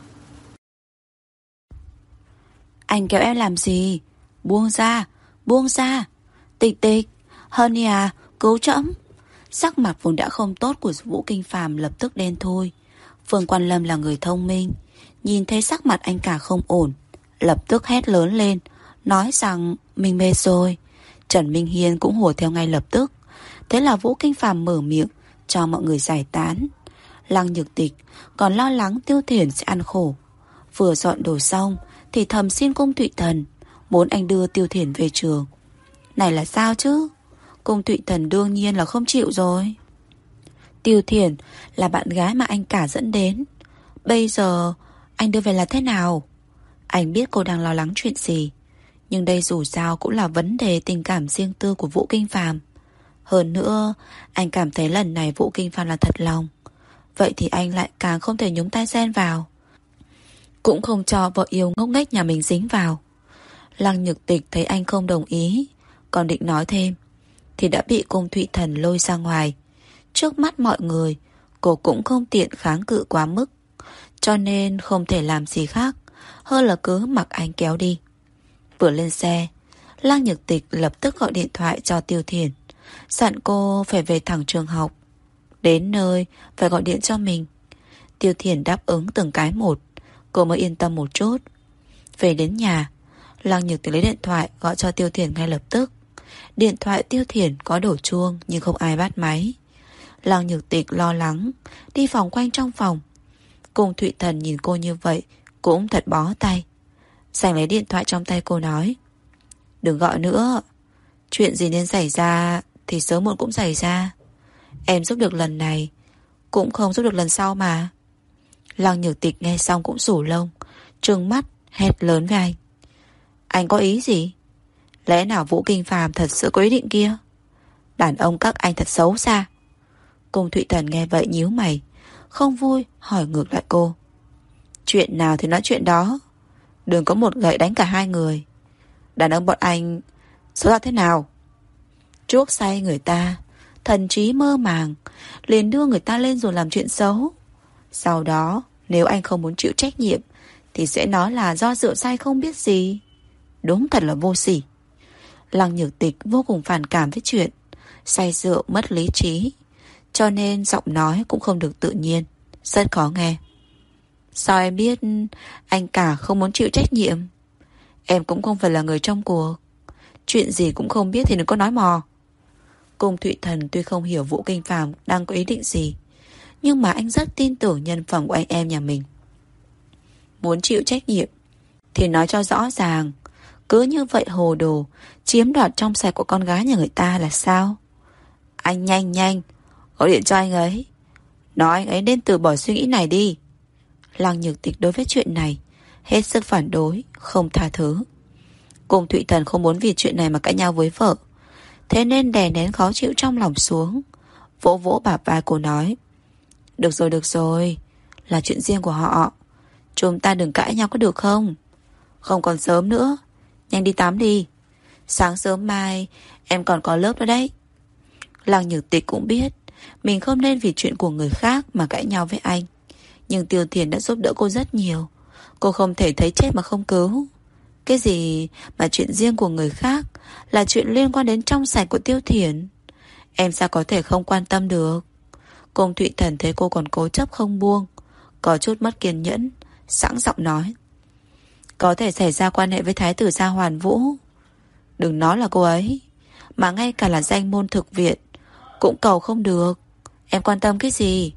Anh kéo em làm gì? Buông ra, buông ra. Tịch Tịch, Honey à, cứu trẫm. Sắc mặt vốn đã không tốt của Vũ Kinh Phàm lập tức đen thui. Phương Quan Lâm là người thông minh, nhìn thấy sắc mặt anh cả không ổn, lập tức hét lớn lên, nói rằng mình mệt rồi. Trần Minh Hiên cũng hùa theo ngay lập tức. Thế là Vũ Kinh Phàm mở miệng cho mọi người giải tán. Lăng Nhược Tịch còn lo lắng Tiêu Thiển sẽ ăn khổ, vừa dọn đồ xong thì thầm xin Cung Thụy Thần muốn anh đưa Tiêu Thiển về trường. Này là sao chứ? Cung Thụy Thần đương nhiên là không chịu rồi. Tiêu Thiển là bạn gái mà anh cả dẫn đến, bây giờ anh đưa về là thế nào? Anh biết cô đang lo lắng chuyện gì, nhưng đây dù sao cũng là vấn đề tình cảm riêng tư của Vũ Kinh Phàm. Hơn nữa, anh cảm thấy lần này Vũ Kinh Phàm là thật lòng, vậy thì anh lại càng không thể nhúng tay xen vào, cũng không cho vợ yêu ngốc nghếch nhà mình dính vào. Lăng Nhược Tịch thấy anh không đồng ý, còn định nói thêm thì đã bị Cung Thụy Thần lôi ra ngoài. Trước mắt mọi người, cô cũng không tiện kháng cự quá mức, cho nên không thể làm gì khác hơn là cứ mặc anh kéo đi. Vừa lên xe, Lăng Nhược Tịch lập tức gọi điện thoại cho Tiêu Thiển, dặn cô phải về thẳng trường học, đến nơi phải gọi điện cho mình. Tiêu Thiển đáp ứng từng cái một, cô mới yên tâm một chút. Về đến nhà, Lăng Nhược Tịch lấy điện thoại gọi cho Tiêu Thiển ngay lập tức. Điện thoại Tiêu Thiển có đổ chuông nhưng không ai bắt máy. Lăng Nhược Tịch lo lắng đi vòng quanh trong phòng. Cung Thụy Thần nhìn cô như vậy cũng thật bó tay, giành lấy điện thoại trong tay cô nói: Đừng gọi nữa, chuyện gì nên xảy ra thì sớm muộn cũng xảy ra. Em giúp được lần này cũng không giúp được lần sau mà. Lăng Nhược Tịch nghe xong cũng rủ lông, trừng mắt hét lớn với anh: Anh có ý gì? Lẽ nào Vũ Kinh Phàm thật sự có ý định kia? Đàn ông các anh thật xấu xa. Cung Thụy Thần nghe vậy nhíu mày, không vui hỏi ngược lại cô: Chuyện nào thì nói chuyện đó, đừng có một gậy đánh cả hai người. Đàn ông bọn anh xấu ra thế nào? Chuốc say người ta, thần trí mơ màng, liền đưa người ta lên rồi làm chuyện xấu. Sau đó nếu anh không muốn chịu trách nhiệm thì sẽ nói là do rượu say không biết gì. Đúng thật là vô sỉ. Lăng Nhược Tịch vô cùng phản cảm với chuyện say rượu mất lý trí, cho nên giọng nói cũng không được tự nhiên, rất khó nghe. Sao em biết anh cả không muốn chịu trách nhiệm? Em cũng không phải là người trong cuộc, chuyện gì cũng không biết thì đừng có nói mò. Cung Thụy Thần tuy không hiểu Vũ Kinh Phàm đang có ý định gì, nhưng mà anh rất tin tưởng nhân phẩm của anh em nhà mình. Muốn chịu trách nhiệm thì nói cho rõ ràng, cứ như vậy hồ đồ chiếm đoạt trong sạch của con gái nhà người ta là sao? Anh nhanh gọi điện cho anh ấy, nói anh ấy nên từ bỏ suy nghĩ này đi. Lăng Nhược Tịch đối với chuyện này hết sức phản đối, không tha thứ. Cung Thụy Thần không muốn vì chuyện này mà cãi nhau với vợ, thế nên đè nén khó chịu trong lòng xuống, vỗ vỗ bả vai cô nói: Được rồi, là chuyện riêng của họ, chúng ta đừng cãi nhau có được không? Không còn sớm nữa, nhanh đi tắm đi, sáng sớm mai em còn có lớp nữa đấy. Lăng Nhược Tịch cũng biết mình không nên vì chuyện của người khác mà cãi nhau với anh, nhưng Tiêu Thiển đã giúp đỡ cô rất nhiều, cô không thể thấy chết mà không cứu. Cái gì mà chuyện riêng của người khác là chuyện liên quan đến trong sạch của Tiêu Thiển, em sao có thể không quan tâm được? Cung Thụy Thần thấy cô còn cố chấp không buông, có chút mất kiên nhẫn, sẵn giọng nói: Có thể xảy ra quan hệ với Thái tử Gia Hoàn Vũ. Đừng nói là cô ấy, Mà ngay cả là danh môn thực viện cũng cầu không được. Em quan tâm cái gì?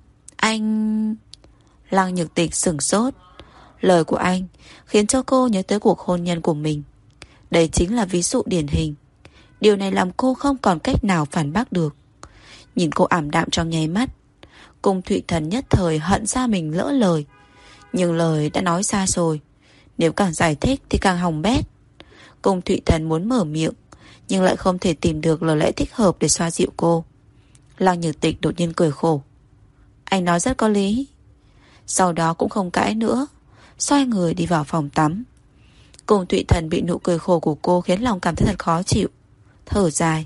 Anh... Lăng Nhược Tịch sửng sốt. Lời của anh khiến cho cô nhớ tới cuộc hôn nhân của mình. Đây chính là ví dụ điển hình. Điều này làm cô không còn cách nào phản bác được. Nhìn cô ảm đạm trong nháy mắt, Cung Thụy Thần nhất thời hận ra mình lỡ lời. Nhưng lời đã nói ra rồi, nếu càng giải thích thì càng hỏng bét. Cung Thụy Thần muốn mở miệng, nhưng lại không thể tìm được lời lẽ thích hợp để xoa dịu cô. Lăng Nhược Tịch đột nhiên cười khổ. Anh nói rất có lý. Sau đó cũng không cãi nữa, xoay người đi vào phòng tắm. Cung Thụy Thần bị nụ cười khổ của cô khiến lòng cảm thấy thật khó chịu. Thở dài,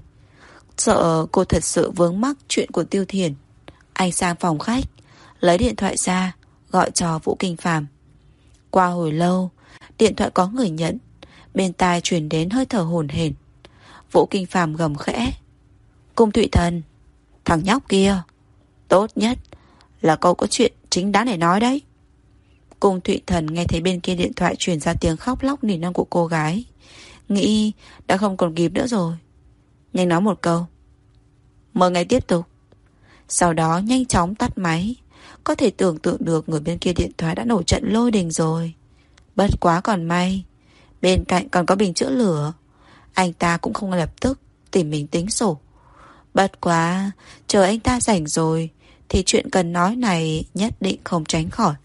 sợ cô thật sự vướng mắc chuyện của Tiêu Thiền. Anh sang phòng khách, lấy điện thoại ra, gọi cho Vũ Kinh Phàm. Qua hồi lâu, điện thoại có người nhận. Bên tai truyền đến hơi thở hổn hển. Vũ Kinh Phàm gầm khẽ. Cung Thụy Thần, thằng nhóc kia, tốt nhất là cậu có chuyện chính đáng để nói đấy. Cung Thụy Thần nghe thấy bên kia điện thoại truyền ra tiếng khóc lóc nỉ non của cô gái, nghĩ đã không còn kịp nữa rồi. Nhanh nói một câu, mời ngày tiếp tục. Sau đó nhanh chóng tắt máy. Có thể tưởng tượng được người bên kia điện thoại đã nổi trận lôi đình rồi. Bất quá còn may, bên cạnh còn có bình chữa lửa. Anh ta cũng không lập tức tìm mình tính sổ. Bất quá, chờ anh ta rảnh rồi thì chuyện cần nói này nhất định không tránh khỏi.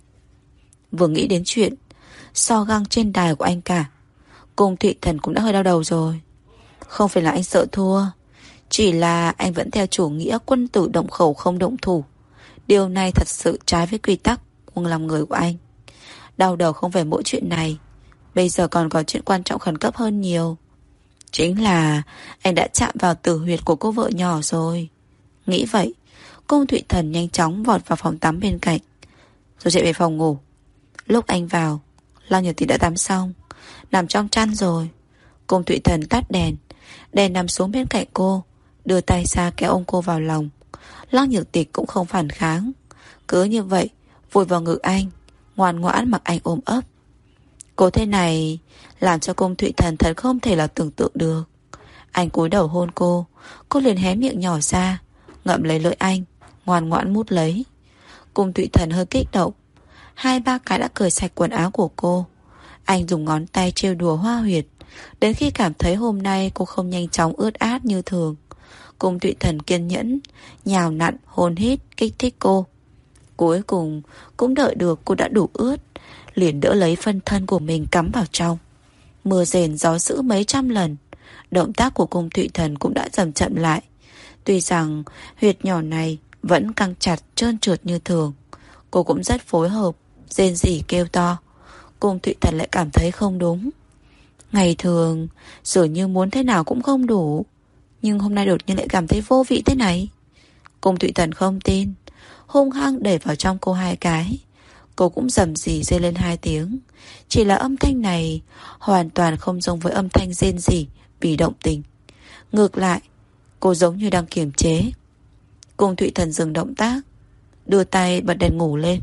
Vừa nghĩ đến chuyện so găng trên đài của anh cả, Cung Thụy Thần cũng đã hơi đau đầu rồi. Không phải là anh sợ thua, chỉ là anh vẫn theo chủ nghĩa quân tử động khẩu không động thủ. Điều này thật sự trái với quy tắc của lòng người của anh. Đau đầu không phải mỗi chuyện này, bây giờ còn có chuyện quan trọng khẩn cấp hơn nhiều. Chính là anh đã chạm vào tử huyệt của cô vợ nhỏ rồi. Nghĩ vậy, Cung Thụy Thần nhanh chóng vọt vào phòng tắm bên cạnh, rồi chạy về phòng ngủ. Lúc anh vào, Lăng Nhược Tịch đã tắm xong, nằm trong chăn rồi. Cung Thụy Thần tắt đèn, nằm xuống bên cạnh cô, đưa tay ra kéo ôm cô vào lòng. Lăng Nhược Tịch cũng không phản kháng, cứ như vậy vùi vào ngực anh, ngoan ngoãn mặc anh ôm ấp. Cô thế này làm cho Cung Thụy Thần thật không thể là tưởng tượng được. Anh cúi đầu hôn cô liền hé miệng nhỏ ra, ngậm lấy lưỡi anh, ngoan ngoãn mút lấy. Cung Thụy Thần hơi kích động, 2-3 cái đã cởi sạch quần áo của cô. Anh dùng ngón tay trêu đùa hoa huyệt, đến khi cảm thấy hôm nay cô không nhanh chóng ướt át như thường, Cung Thụy Thần kiên nhẫn nhào nặn hôn hít kích thích cô. Cuối cùng cũng đợi được cô đã đủ ướt, liền đỡ lấy phân thân của mình cắm vào trong. Mưa rền gió dữ mấy trăm lần, động tác của Cung Thụy Thần cũng đã dần chậm lại. Tuy rằng huyệt nhỏ này vẫn căng chặt trơn trượt như thường, cô cũng rất phối hợp, rên rỉ kêu to. Cung Thụy Thần lại cảm thấy không đúng. Ngày thường dường như muốn thế nào cũng không đủ, nhưng hôm nay đột nhiên lại cảm thấy vô vị thế này. Cung Thụy Thần không tin, hung hăng đẩy vào trong cô 2 cái. Cô cũng rầm rì rên lên 2 tiếng. Chỉ là âm thanh này hoàn toàn không giống với âm thanh rên rỉ vì động tình. Ngược lại, cô giống như đang kiềm chế. Cung Thụy Thần dừng động tác, đưa tay bật đèn ngủ lên.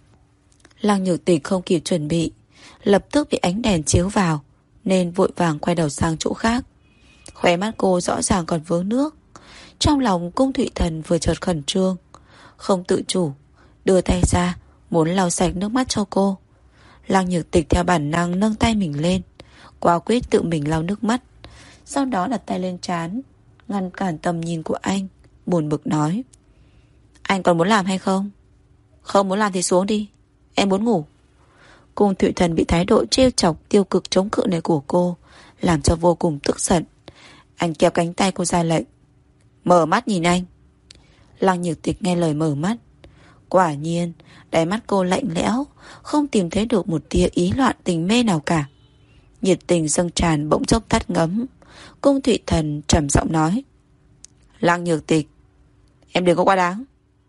Lăng Nhược Tịch không kịp chuẩn bị, lập tức bị ánh đèn chiếu vào, nên vội vàng quay đầu sang chỗ khác. Khóe mắt cô rõ ràng còn vướng nước. Trong lòng Cung Thụy Thần vừa chợt khẩn trương, không tự chủ đưa tay ra muốn lau sạch nước mắt cho cô. Lăng Nhược Tịch theo bản năng nâng tay mình lên, quả quyết tự mình lau nước mắt, sau đó đặt tay lên trán, ngăn cản tầm nhìn của anh, buồn bực nói: Anh còn muốn làm hay không? Không muốn làm thì xuống đi, em muốn ngủ. Cung Thụy Thần bị thái độ trêu chọc tiêu cực chống cự này của cô làm cho vô cùng tức giận. Anh kéo cánh tay cô ra lệnh: Mở mắt nhìn anh. Lăng Nhược Tịch nghe lời mở mắt. Quả nhiên đáy mắt cô lạnh lẽo, không tìm thấy được một tia ý loạn tình mê nào cả. Nhiệt tình dâng tràn bỗng chốc tắt ngấm. Cung Thụy Thần trầm giọng nói: Lăng Nhược Tịch, em đừng có quá đáng.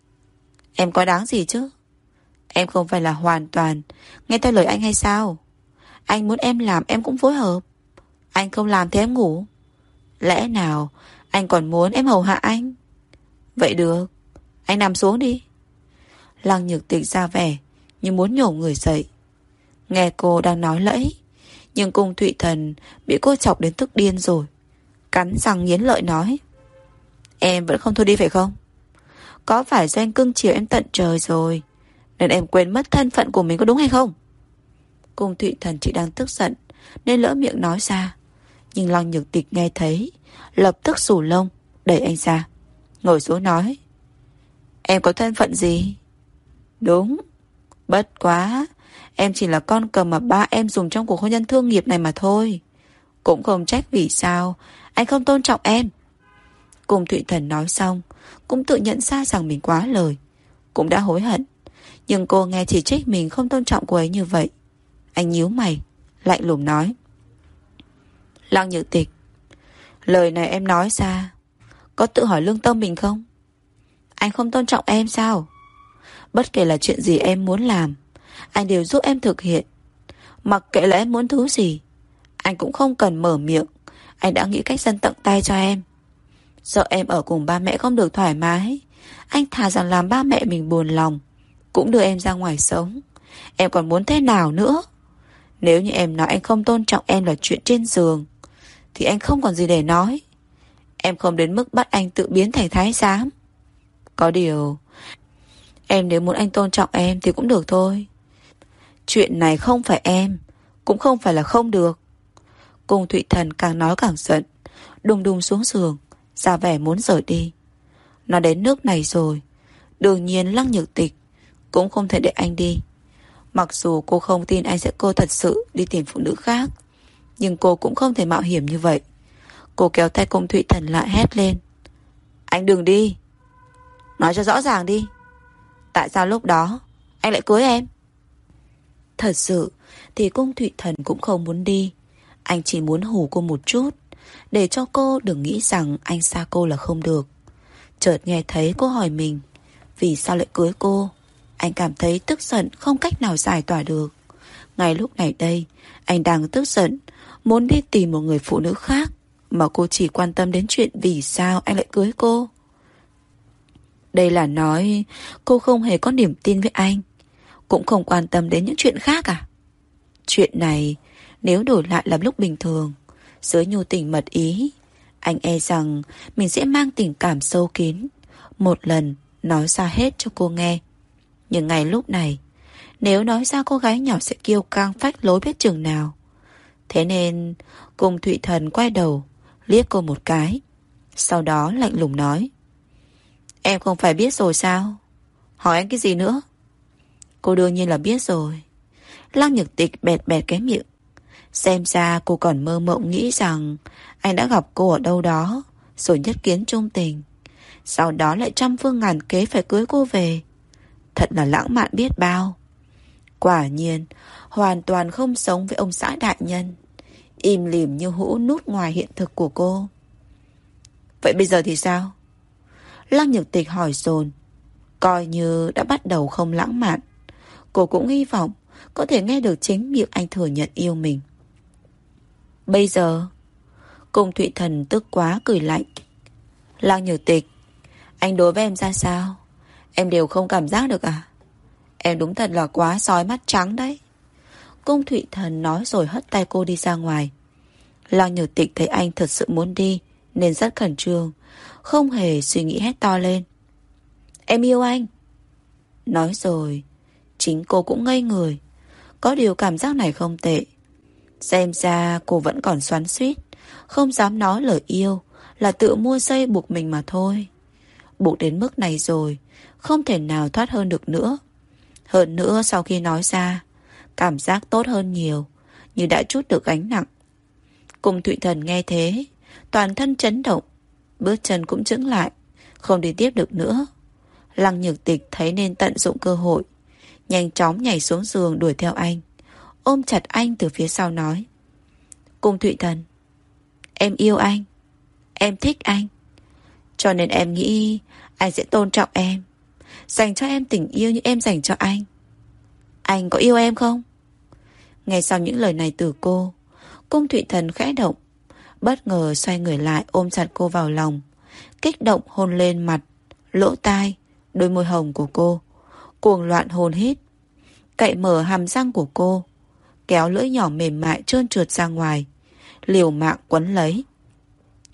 Em quá đáng gì chứ? Em không phải là hoàn toàn nghe theo lời anh hay sao? Anh muốn em làm em cũng phối hợp. Anh không làm thì em ngủ. Lẽ nào anh còn muốn em hầu hạ anh? Vậy được, anh nằm xuống đi. Lăng Nhược Tịch ra vẻ như muốn nhổ người dậy. Nghe cô đang nói lẫy, nhưng Cung Thụy Thần bị cô chọc đến tức điên rồi. Cắn răng nghiến lợi nói: Em vẫn không thôi đi phải không? Có phải do anh cưng chiều em tận trời rồi nên em quên mất thân phận của mình, có đúng hay không? Cung Thụy Thần chỉ đang tức giận nên lỡ miệng nói ra, nhưng Lăng Nhược Tịch nghe thấy lập tức xù lông, đẩy anh ra, ngồi xuống nói: Em có thân phận gì? Đúng, bất quá em chỉ là con cờ mà ba em dùng trong cuộc hôn nhân thương nghiệp này mà thôi. Cũng không trách vì sao anh không tôn trọng em. Cung Thụy Thần nói xong cũng tự nhận ra rằng mình quá lời, cũng đã hối hận. Nhưng cô nghe chỉ trích mình không tôn trọng cô ấy như vậy. Anh nhíu mày, lạnh lùng nói: Lăng Nhược Tịch, lời này em nói ra có tự hỏi lương tâm mình không? Anh không tôn trọng em sao? Bất kể là chuyện gì em muốn làm, anh đều giúp em thực hiện. Mặc kệ là em muốn thứ gì, anh cũng không cần mở miệng. Anh đã nghĩ cách dâng tận tay cho em. Sợ em ở cùng ba mẹ không được thoải mái, anh thà rằng làm ba mẹ mình buồn lòng, cũng đưa em ra ngoài sống. Em còn muốn thế nào nữa? Nếu như em nói anh không tôn trọng em là chuyện trên giường thì anh không còn gì để nói. Em không đến mức bắt anh tự biến thành thái giám. Có điều, em nếu muốn anh tôn trọng em thì cũng được thôi. Chuyện này không phải em, cũng không phải là không được. Cung Thụy Thần càng nói càng giận, đùng đùng xuống giường, ra vẻ muốn rời đi. Nó đến nước này rồi, đương nhiên Lăng Nhược Tịch cũng không thể để anh đi. Mặc dù cô không tin anh sẽ cô thật sự đi tìm phụ nữ khác, nhưng cô cũng không thể mạo hiểm như vậy. Cô kéo tay Cung Thụy Thần lại, hét lên: Anh đừng đi. Nói cho rõ ràng đi, tại sao lúc đó anh lại cưới em? Thật sự thì Cung Thụy Thần cũng không muốn đi. Anh chỉ muốn hù cô một chút, để cho cô đừng nghĩ rằng anh xa cô là không được. Chợt nghe thấy cô hỏi mình vì sao lại cưới cô, anh cảm thấy tức giận không cách nào giải tỏa được. Ngay lúc này đây, anh đang tức giận, muốn đi tìm một người phụ nữ khác, mà cô chỉ quan tâm đến chuyện vì sao anh lại cưới cô. Đây là nói cô không hề có niềm tin với anh, cũng không quan tâm đến những chuyện khác à? Chuyện này nếu đổi lại là lúc bình thường, dưới nhu tình mật ý, anh e rằng mình sẽ mang tình cảm sâu kín, một lần nói ra hết cho cô nghe. Nhưng ngay lúc này, nếu nói ra cô gái nhỏ sẽ kiêu căng phách lối biết chừng nào. Thế nên Cung Thụy Thần quay đầu liếc cô một cái, sau đó lạnh lùng nói: Em không phải biết rồi sao? Hỏi anh cái gì nữa? Cô đương nhiên là biết rồi. Lăng Nhược Tịch bẹt bẹt cái miệng. Xem ra cô còn mơ mộng nghĩ rằng anh đã gặp cô ở đâu đó, rồi nhất kiến trung tình, sau đó lại trăm phương ngàn kế phải cưới cô về. Thật là lãng mạn biết bao. Quả nhiên hoàn toàn không sống với ông xã đại nhân, im lìm như hũ nút ngoài hiện thực của cô. Vậy bây giờ thì sao? Lăng Nhược Tịch hỏi dồn. Coi như đã bắt đầu không lãng mạn, cô cũng hy vọng có thể nghe được chính miệng anh thừa nhận yêu mình. Bây giờ Cung Thụy Thần tức quá cười lạnh: Lăng Nhược Tịch, anh đối với em ra sao, em đều không cảm giác được à? Em đúng thật là quá sói mắt trắng đấy. Cung Thụy Thần nói rồi hất tay cô đi ra ngoài. Lăng Nhược Tịch thấy anh thật sự muốn đi nên rất khẩn trương, không hề suy nghĩ hét to lên: Em yêu anh. Nói rồi chính cô cũng ngây người. Có điều cảm giác này không tệ. Xem ra cô vẫn còn xoắn xuýt, không dám nói lời yêu, là tự mua dây buộc mình mà thôi. Buộc đến mức này rồi, không thể nào thoát hơn được nữa. Hơn nữa sau khi nói ra, cảm giác tốt hơn nhiều, như đã trút được gánh nặng. Cung Thụy Thần nghe thế, toàn thân chấn động, bước chân cũng chững lại, không đi tiếp được nữa. Lăng Nhược Tịch thấy nên tận dụng cơ hội, nhanh chóng nhảy xuống giường đuổi theo anh, ôm chặt anh từ phía sau nói: Cung Thụy Thần, em yêu anh, em thích anh, cho nên em nghĩ anh sẽ tôn trọng em, dành cho em tình yêu như em dành cho anh. Anh có yêu em không? Nghe xong những lời này từ cô, Cung Thụy Thần khẽ động, bất ngờ xoay người lại ôm chặt cô vào lòng, kích động hôn lên mặt, lỗ tai, đôi môi hồng của cô, cuồng loạn hôn hít, cậy mở hàm răng của cô, kéo lưỡi nhỏ mềm mại trơn trượt ra ngoài, liều mạng quấn lấy.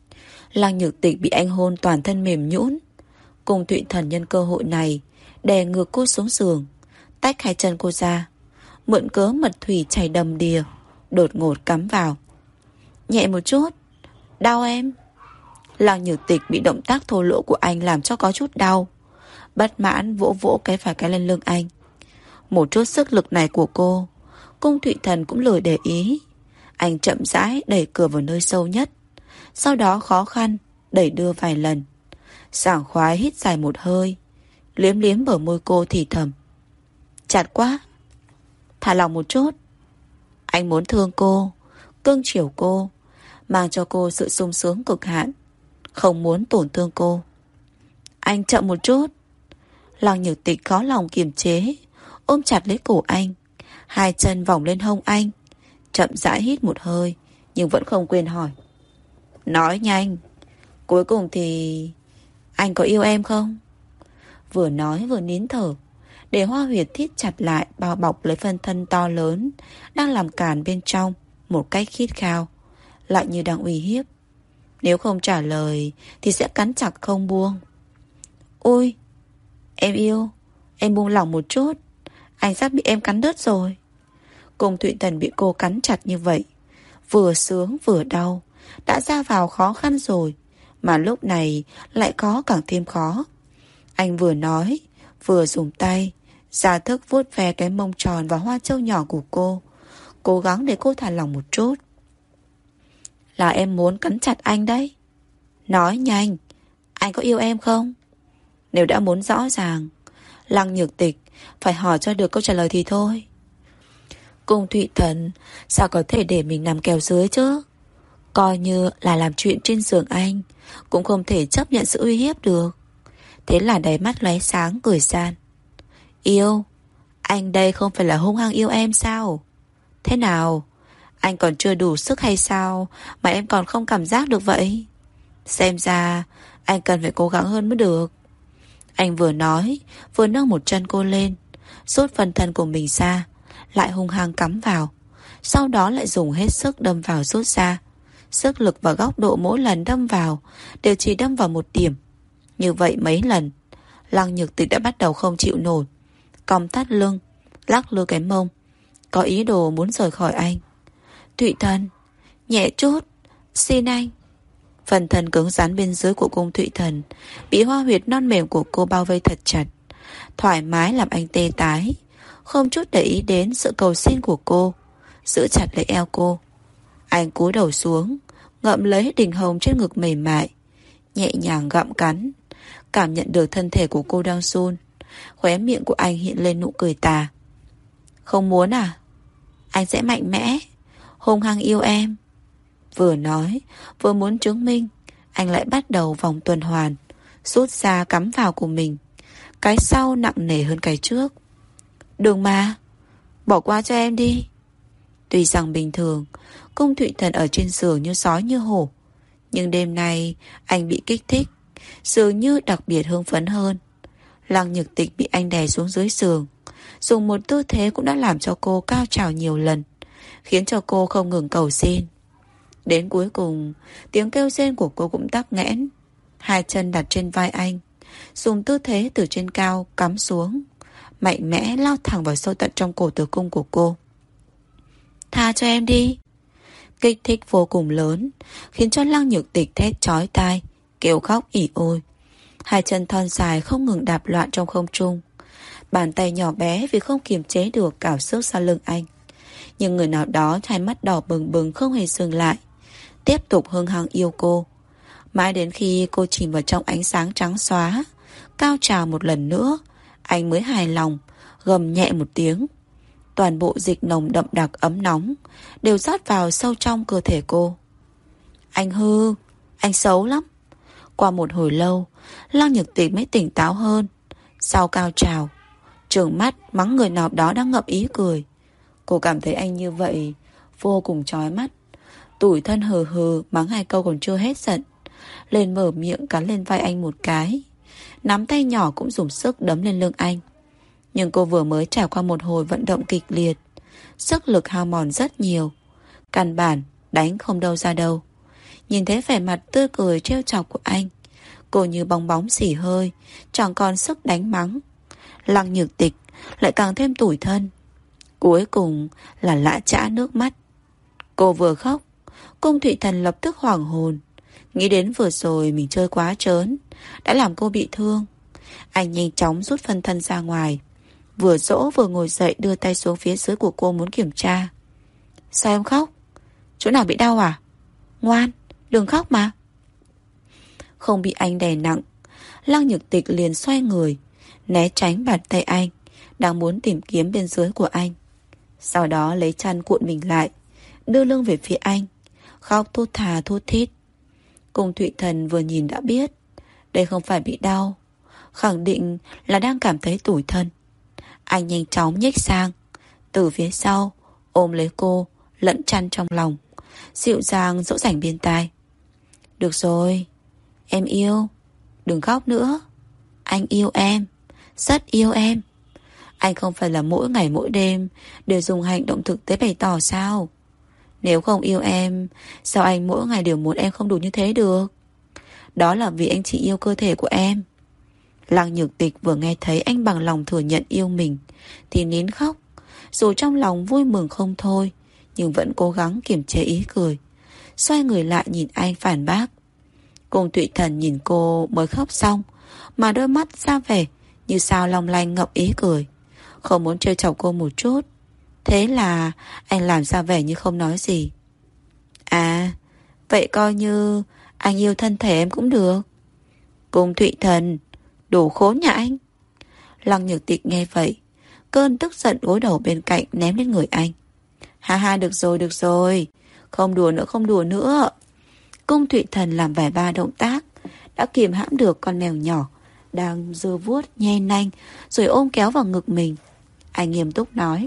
Lăng Nhược Tịch bị anh hôn toàn thân mềm nhũn. Cung Thụy Thần nhân cơ hội này đè ngược cô xuống giường, tách hai chân cô ra, mượn cớ mật thủy chảy đầm đìa, đột ngột cắm vào. Nhẹ một chút. Đau em? Lăng Nhược Tịch bị động tác thô lỗ của anh làm cho có chút đau. Bất mãn vỗ vỗ cái phải cái lên lưng anh. Một chút sức lực này của cô, Cung Thụy Thần cũng lười để ý. Anh chậm rãi đẩy cửa vào nơi sâu nhất, sau đó khó khăn đẩy đưa vài lần. Sảng khoái hít dài một hơi, liếm liếm bờ môi cô thì thầm. Chặt quá. Thả lỏng một chút. Anh muốn thương cô, cưng chiều cô, mang cho cô sự sung sướng cực hạn, không muốn tổn thương cô. Anh chậm một chút. Lăng Nhược Tịch khó lòng kiềm chế, ôm chặt lấy cổ anh, hai chân vòng lên hông anh, chậm rãi hít một hơi, nhưng vẫn không quên hỏi. Nói nhanh. Cuối cùng thì anh có yêu em không? Vừa nói vừa nín thở, để Hoa Huyệt thít chặt lại, bao bọc lấy phân thân to lớn đang làm cản bên trong một cách khít khao, lại như đang uy hiếp. Nếu không trả lời thì sẽ cắn chặt không buông. Ôi, em yêu, em buông lỏng một chút, anh sắp bị em cắn đứt rồi. Cung Thụy Thần bị cô cắn chặt như vậy, vừa sướng vừa đau, đã ra vào khó khăn rồi, mà lúc này lại có càng thêm khó. Anh vừa nói, vừa dùng tay ra thức vuốt ve cái mông tròn và hoa trâu nhỏ của cô, cố gắng để cô thả lỏng một chút. Là em muốn cắn chặt anh đấy. Nói nhanh, anh có yêu em không? Nếu đã muốn rõ ràng, Lăng Nhược Tịch phải hỏi cho được câu trả lời thì thôi. Cung Thụy Thần sao có thể để mình nằm kèo dưới chứ? Coi như là làm chuyện trên giường anh, cũng không thể chấp nhận sự uy hiếp được. Thế là đáy mắt lóe sáng cười gian. Yêu, anh đây không phải là hung hăng yêu em sao? Thế nào? Anh còn chưa đủ sức hay sao mà em còn không cảm giác được vậy? Xem ra anh cần phải cố gắng hơn mới được. Anh vừa nói vừa nâng một chân cô lên, rút phần thân của mình ra, lại hung hăng cắm vào, sau đó lại dùng hết sức đâm vào rút ra. Sức lực và góc độ mỗi lần đâm vào đều chỉ đâm vào một điểm. Như vậy mấy lần, Lăng Nhược Tịch đã bắt đầu không chịu nổi, cong thắt lưng, lắc lư cái mông, có ý đồ muốn rời khỏi anh. Thụy Thần, nhẹ chút, xin anh. Phần thân cứng rắn bên dưới của Cung Thụy Thần bị hoa huyệt non mềm của cô bao vây thật chặt, thoải mái làm anh tê tái, không chút để ý đến sự cầu xin của cô, giữ chặt lấy eo cô. Anh cúi đầu xuống, ngậm lấy đỉnh hồng trên ngực mềm mại, nhẹ nhàng gặm cắn, cảm nhận được thân thể của cô đang run. Khóe miệng của anh hiện lên nụ cười tà. Không muốn à? Anh sẽ mạnh mẽ, hung hăng yêu em. Vừa nói, vừa muốn chứng minh, anh lại bắt đầu vòng tuần hoàn, rút ra cắm vào của mình. Cái sau nặng nề hơn cái trước. Đừng mà, bỏ qua cho em đi. Tuy rằng bình thường Cung Thụy Thần ở trên giường như sói như hổ, nhưng đêm nay anh bị kích thích, dường như đặc biệt hưng phấn hơn. Lăng Nhược Tịch bị anh đè xuống dưới giường, dùng một tư thế cũng đã làm cho cô cao trào nhiều lần, khiến cho cô không ngừng cầu xin. Đến cuối cùng, tiếng kêu rên của cô cũng tắc nghẽn. Hai chân đặt trên vai anh, dùng tư thế từ trên cao cắm xuống, mạnh mẽ lao thẳng vào sâu tận trong cổ tử cung của cô. Tha cho em đi. Kích thích vô cùng lớn, khiến cho Lăng Nhược Tịch thét chói tai, kêu khóc ỉ ôi. Hai chân thon dài không ngừng đạp loạn trong không trung. Bàn tay nhỏ bé vì không kiềm chế được cào xước sau lưng anh. Nhưng người nào đó hai mắt đỏ bừng bừng không hề dừng lại, tiếp tục hung hăng yêu cô. Mãi đến khi cô chìm vào trong ánh sáng trắng xóa, cao trào một lần nữa, anh mới hài lòng, gầm nhẹ một tiếng. Toàn bộ dịch nồng đậm đặc ấm nóng đều rót vào sâu trong cơ thể cô. Anh hư, anh xấu lắm. Qua một hồi lâu, Lăng Nhược Tịch mới tỉnh táo hơn. Sau cao trào, trừng mắt mắng người nào đó đang ngậm ý cười. Cô cảm thấy anh như vậy vô cùng chói mắt. Tủi thân hừ hừ mắng hai câu còn chưa hết giận, lên mở miệng cắn lên vai anh một cái, nắm tay nhỏ cũng dùng sức đấm lên lưng anh. Nhưng cô vừa mới trải qua một hồi vận động kịch liệt, sức lực hao mòn rất nhiều, căn bản đánh không đâu ra đâu. Nhìn thấy vẻ mặt tươi cười trêu chọc của anh, cô như bong bóng xỉ hơi, chẳng còn sức đánh mắng. Lăng Nhược Tịch lại càng thêm tủi thân. Cuối cùng là lã chã nước mắt. Cô vừa khóc, Cung Thụy Thần lập tức hoảng hồn, nghĩ đến vừa rồi mình chơi quá trớn, đã làm cô bị thương. Anh nhanh chóng rút phân thân ra ngoài, vừa dỗ vừa ngồi dậy, đưa tay xuống phía dưới của cô muốn kiểm tra. Sao em khóc? Chỗ nào bị đau à? Ngoan, đừng khóc mà. Không bị anh đè nặng, Lăng Nhược Tịch liền xoay người, né tránh bàn tay anh, đang muốn tìm kiếm bên dưới của anh. Sau đó lấy chăn cuộn mình lại, đưa lưng về phía anh, khóc thút thà thút thít. Cung Thụy Thần vừa nhìn đã biết đây không phải bị đau, khẳng định là đang cảm thấy tủi thân. Anh nhanh chóng nhích sang, từ phía sau ôm lấy cô lẫn chăn trong lòng, dịu dàng dỗ dành bên tai. Được rồi, em yêu, đừng khóc nữa. Anh yêu em, rất yêu em. Anh không phải là mỗi ngày mỗi đêm đều dùng hành động thực tế bày tỏ sao? Nếu không yêu em, sao anh mỗi ngày đều muốn em không đủ như thế được? Đó là vì anh chỉ yêu cơ thể của em. Lăng Nhược Tịch vừa nghe thấy anh bằng lòng thừa nhận yêu mình thì nín khóc, dù trong lòng vui mừng không thôi, nhưng vẫn cố gắng kiềm chế ý cười, xoay người lại nhìn anh phản bác. Cung Thụy Thần nhìn cô mới khóc xong mà đôi mắt ra vẻ như sao long lanh ngậm ý cười, không muốn trêu chọc cô một chút. Thế là anh làm ra vẻ như không nói gì. À, vậy coi như anh yêu thân thể em cũng được. Cung Thụy Thần, đủ khốn nhà anh. Lăng Nhược Tịch nghe vậy, cơn tức giận gối đầu bên cạnh ném lên người anh. Ha ha, được rồi, không đùa nữa, không đùa nữa. Cung Thụy Thần làm vài ba động tác, đã kìm hãm được con mèo nhỏ đang giơ vuốt nhe nanh rồi ôm kéo vào ngực mình. Anh nghiêm túc nói,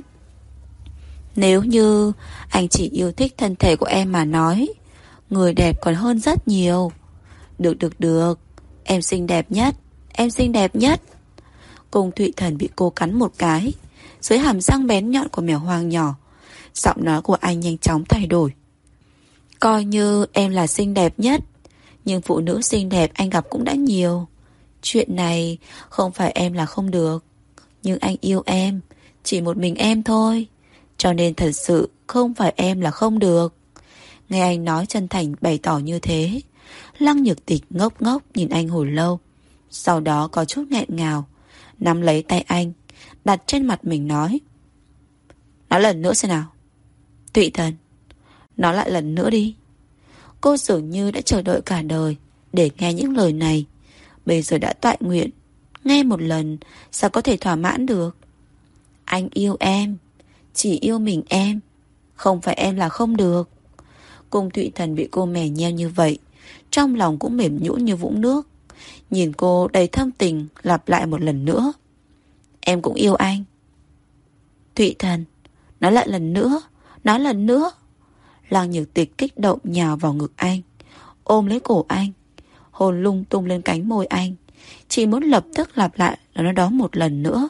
nếu như anh chỉ yêu thích thân thể của em mà nói, người đẹp còn hơn rất nhiều. Được, em xinh đẹp nhất, em xinh đẹp nhất. Cung Thụy Thần bị cô cắn một cái, dưới hàm răng bén nhọn của mèo hoang nhỏ, giọng nói của anh nhanh chóng thay đổi. Coi như em là xinh đẹp nhất, nhưng phụ nữ xinh đẹp anh gặp cũng đã nhiều. Chuyện này không phải em là không được, nhưng anh yêu em, chỉ một mình em thôi, cho nên thật sự không phải em là không được. Nghe anh nói chân thành bày tỏ như thế, Lăng Nhược Tịch ngốc ngốc nhìn anh hồi lâu, sau đó có chút nghẹn ngào, nắm lấy tay anh, đặt trên mặt mình nói, nói lần nữa xem nào. Thụy Thần, nói lại lần nữa đi. Cô dường như đã chờ đợi cả đời để nghe những lời này, bây giờ đã toại nguyện, nghe một lần sao có thể thỏa mãn được. Anh yêu em, chỉ yêu mình em, không phải em là không được. Cung Thụy Thần bị cô mè nheo như vậy, trong lòng cũng mềm nhũn như vũng nước. Nhìn cô đầy thâm tình, lặp lại một lần nữa, em cũng yêu anh. Thụy Thần, nói lại lần nữa, nói lần nữa. Lăng Nhược Tịch kích động nhào vào ngực anh, ôm lấy cổ anh, hôn lung tung lên cánh môi anh, chỉ muốn lập tức lặp lại nó đó một lần nữa.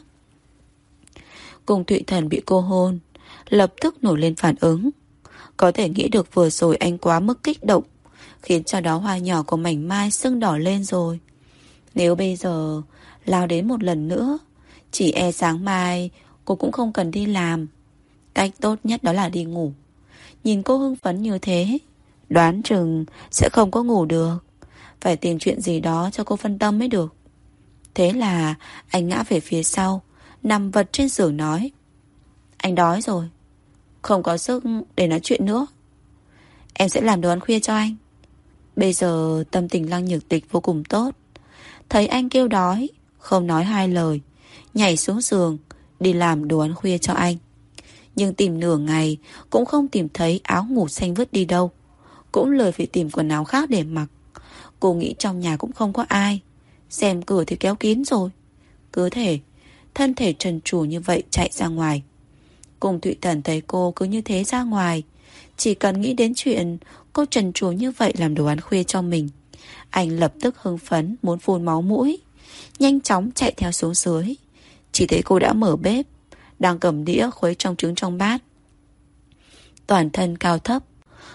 Cung Thụy Thần bị cô hôn, lập tức nổi lên phản ứng. Có thể nghĩ được vừa rồi anh quá mức kích động, khiến cho đó hoa nhỏ của mảnh mai sưng đỏ lên rồi. Nếu bây giờ lao đến một lần nữa, chỉ e sáng mai cô cũng không cần đi làm. Cách tốt nhất đó là đi ngủ. Nhìn cô hưng phấn như thế, đoán chừng sẽ không có ngủ được. Phải tìm chuyện gì đó cho cô phân tâm mới được. Thế là anh ngã về phía sau, nằm vật trên giường nói, anh đói rồi, không có sức để nói chuyện nữa. Em sẽ làm đồ ăn khuya cho anh. Bây giờ tâm tình Lăng Nhược Tịch vô cùng tốt. Thấy anh kêu đói, không nói hai lời, nhảy xuống giường đi làm đồ ăn khuya cho anh. Nhưng tìm nửa ngày cũng không tìm thấy áo ngủ xanh vứt đi đâu, cũng lười phải tìm quần áo khác để mặc. Cô nghĩ trong nhà cũng không có ai, xem cửa thì kéo kín rồi. Cứ thể thân thể trần trụi như vậy chạy ra ngoài. Cung Thụy Thần thấy cô cứ như thế ra ngoài, chỉ cần nghĩ đến chuyện cô trần trụi như vậy làm đồ ăn khuya cho mình, anh lập tức hưng phấn muốn phun máu mũi, nhanh chóng chạy theo xuống dưới. Chỉ thấy cô đã mở bếp, đang cầm đĩa khuấy trong trứng trong bát. Toàn thân cao thấp,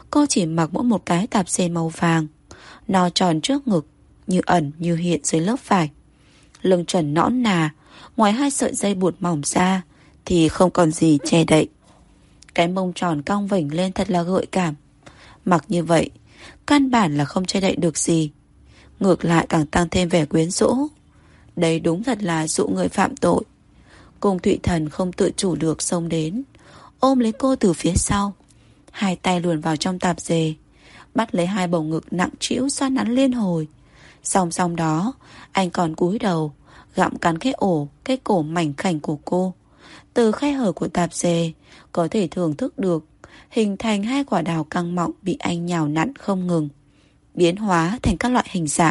Cô chỉ mặc mỗi một cái tạp dề màu vàng, no tròn trước ngực, như ẩn như hiện dưới lớp vải. Lưng trần nõn nà, ngoài 2 sợi dây buộc mỏng ra thì không còn gì che đậy. Cái mông tròn cong vểnh lên thật là gợi cảm. Mặc như vậy, căn bản là không che đậy được gì, ngược lại càng tăng thêm vẻ quyến rũ. Đây đúng thật là dụ người phạm tội. Cung Thụy Thần không tự chủ được xông đến, ôm lấy cô từ phía sau, 2 tay luồn vào trong tạp dề, bắt lấy 2 bầu ngực nặng trĩu xoa nắn liên hồi. Song song đó, anh còn cúi đầu gặm cắn cái cổ mảnh khảnh của cô. Từ khe hở của tạp dề có thể thưởng thức được hình thành 2 quả đào căng mọng bị anh nhào nặn không ngừng, biến hóa thành các loại hình dạng.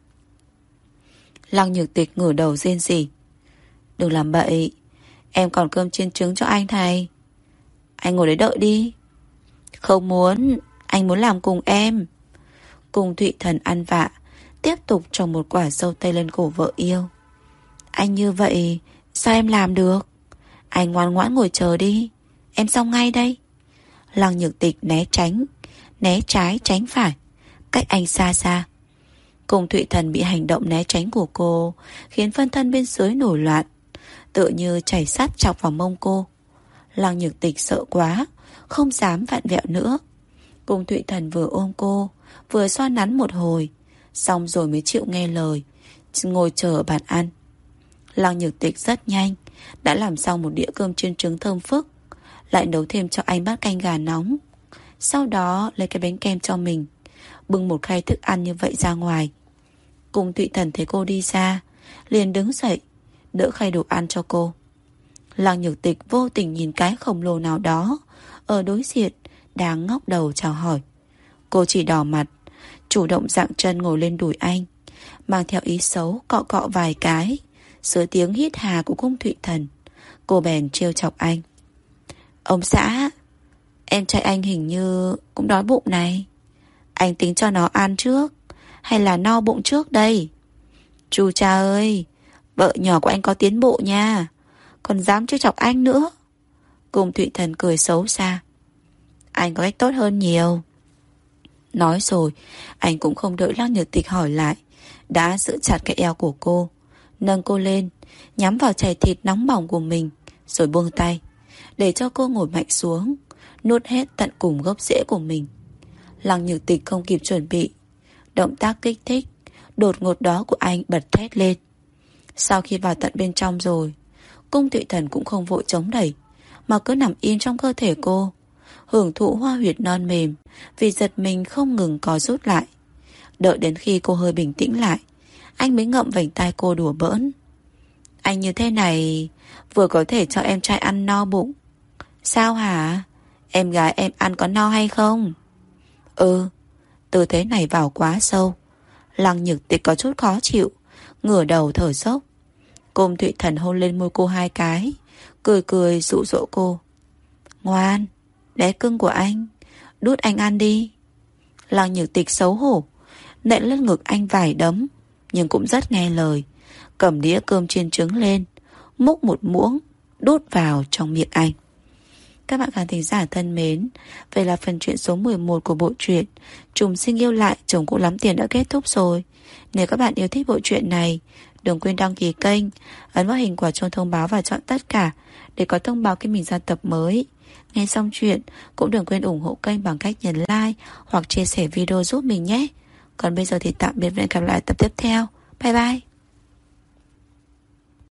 Lăng Nhược Tịch ngửa đầu rên rỉ. Đừng làm bậy, em còn cơm chiên trứng cho anh thầy. Anh ngồi đấy đợi đi. Không muốn, anh muốn làm cùng em. Cung Thụy Thần ăn vạ, tiếp tục trồng một quả dâu tây lên cổ vợ yêu. Anh như vậy sao em làm được? Anh ngoan ngoãn ngồi chờ đi, em xong ngay đây. Lăng Nhược Tịch né tránh, né trái tránh phải, cách anh xa xa. Cung Thụy Thần bị hành động né tránh của cô khiến phân thân bên dưới nổi loạn, tựa như chảy sắt chọc vào mông cô. Lăng Nhược Tịch sợ quá, không dám vặn vẹo nữa. Cung Thụy Thần vừa ôm cô, vừa xoa nắn một hồi, xong rồi mới chịu nghe lời, ngồi chờ ở bàn ăn. Lăng Nhược Tịch rất nhanh đã làm xong một đĩa cơm chiên trứng thơm phức, lại nấu thêm cho anh bát canh gà nóng. Sau đó lấy cái bánh kem cho mình, bưng một khay thức ăn như vậy ra ngoài. Cung Thụy Thần thấy cô đi ra, liền đứng dậy đỡ khay đồ ăn cho cô. Lăng Nhược Tịch vô tình nhìn cái khổng lồ nào đó ở đối diện đang ngóc đầu chào hỏi. Cô chỉ đỏ mặt, chủ động dạng chân ngồi lên đùi anh, mang theo ý xấu cọ cọ vài cái. Dưới tiếng hít hà của Cung Thụy Thần, cô bèn trêu chọc anh. Ông xã, em trai anh hình như cũng đói bụng này. Anh tính cho nó ăn trước hay là no bụng trước đây? Chú cha ơi, vợ nhỏ của anh có tiến bộ nha, còn dám trêu chọc anh nữa. Cung Thụy Thần cười xấu xa. Anh có cách tốt hơn nhiều. Nói rồi, anh cũng không đợi Lăng Nhược Tịch hỏi lại, đã giữ chặt cái eo của cô, nâng cô lên, nhắm vào chảy thịt nóng bỏng của mình, rồi buông tay, để cho cô ngồi mạnh xuống, nuốt hết tận cùng gốc rễ của mình. Lăng Nhược Tịch không kịp chuẩn bị, động tác kích thích đột ngột đó của anh bật thét lên. Sau khi vào tận bên trong rồi, Cung Thụy Thần cũng không vội chống đẩy, mà cứ nằm yên trong cơ thể cô, hưởng thụ hoa huyệt non mềm, vì giật mình không ngừng co rút lại. Đợi đến khi cô hơi bình tĩnh lại, anh mới ngậm vành tai cô đùa bỡn. Anh như thế này vừa có thể cho em trai ăn no bụng. Sao hả? Em gái em ăn có no hay không? Ừ, tư thế này vào quá sâu. Lăng Nhược Tịch có chút khó chịu, ngửa đầu thở dốc. Cung Thụy Thần hôn lên môi cô 2 cái, cười cười dụ dỗ cô. Ngoan, bé cưng của anh, đút anh ăn đi. Lăng Nhược Tịch xấu hổ, nện lên ngực anh vài đấm, nhưng cũng rất nghe lời, cầm đĩa cơm chiên trứng lên, múc một muỗng, đút vào trong miệng anh. Các bạn khán thính giả thân mến, vậy là phần truyện số 11 của bộ truyện Trùng Sinh Yêu Lại Chồng Cũ Lắm Tiền đã kết thúc rồi. Nếu các bạn yêu thích bộ truyện này, đừng quên đăng ký kênh, ấn vào hình quả chuông thông báo và chọn tất cả để có thông báo khi mình ra tập mới. Nghe xong chuyện, cũng đừng quên ủng hộ kênh bằng cách nhấn like hoặc chia sẻ video giúp mình nhé. Còn bây giờ thì tạm biệt và hẹn gặp lại tập tiếp theo. Bye bye.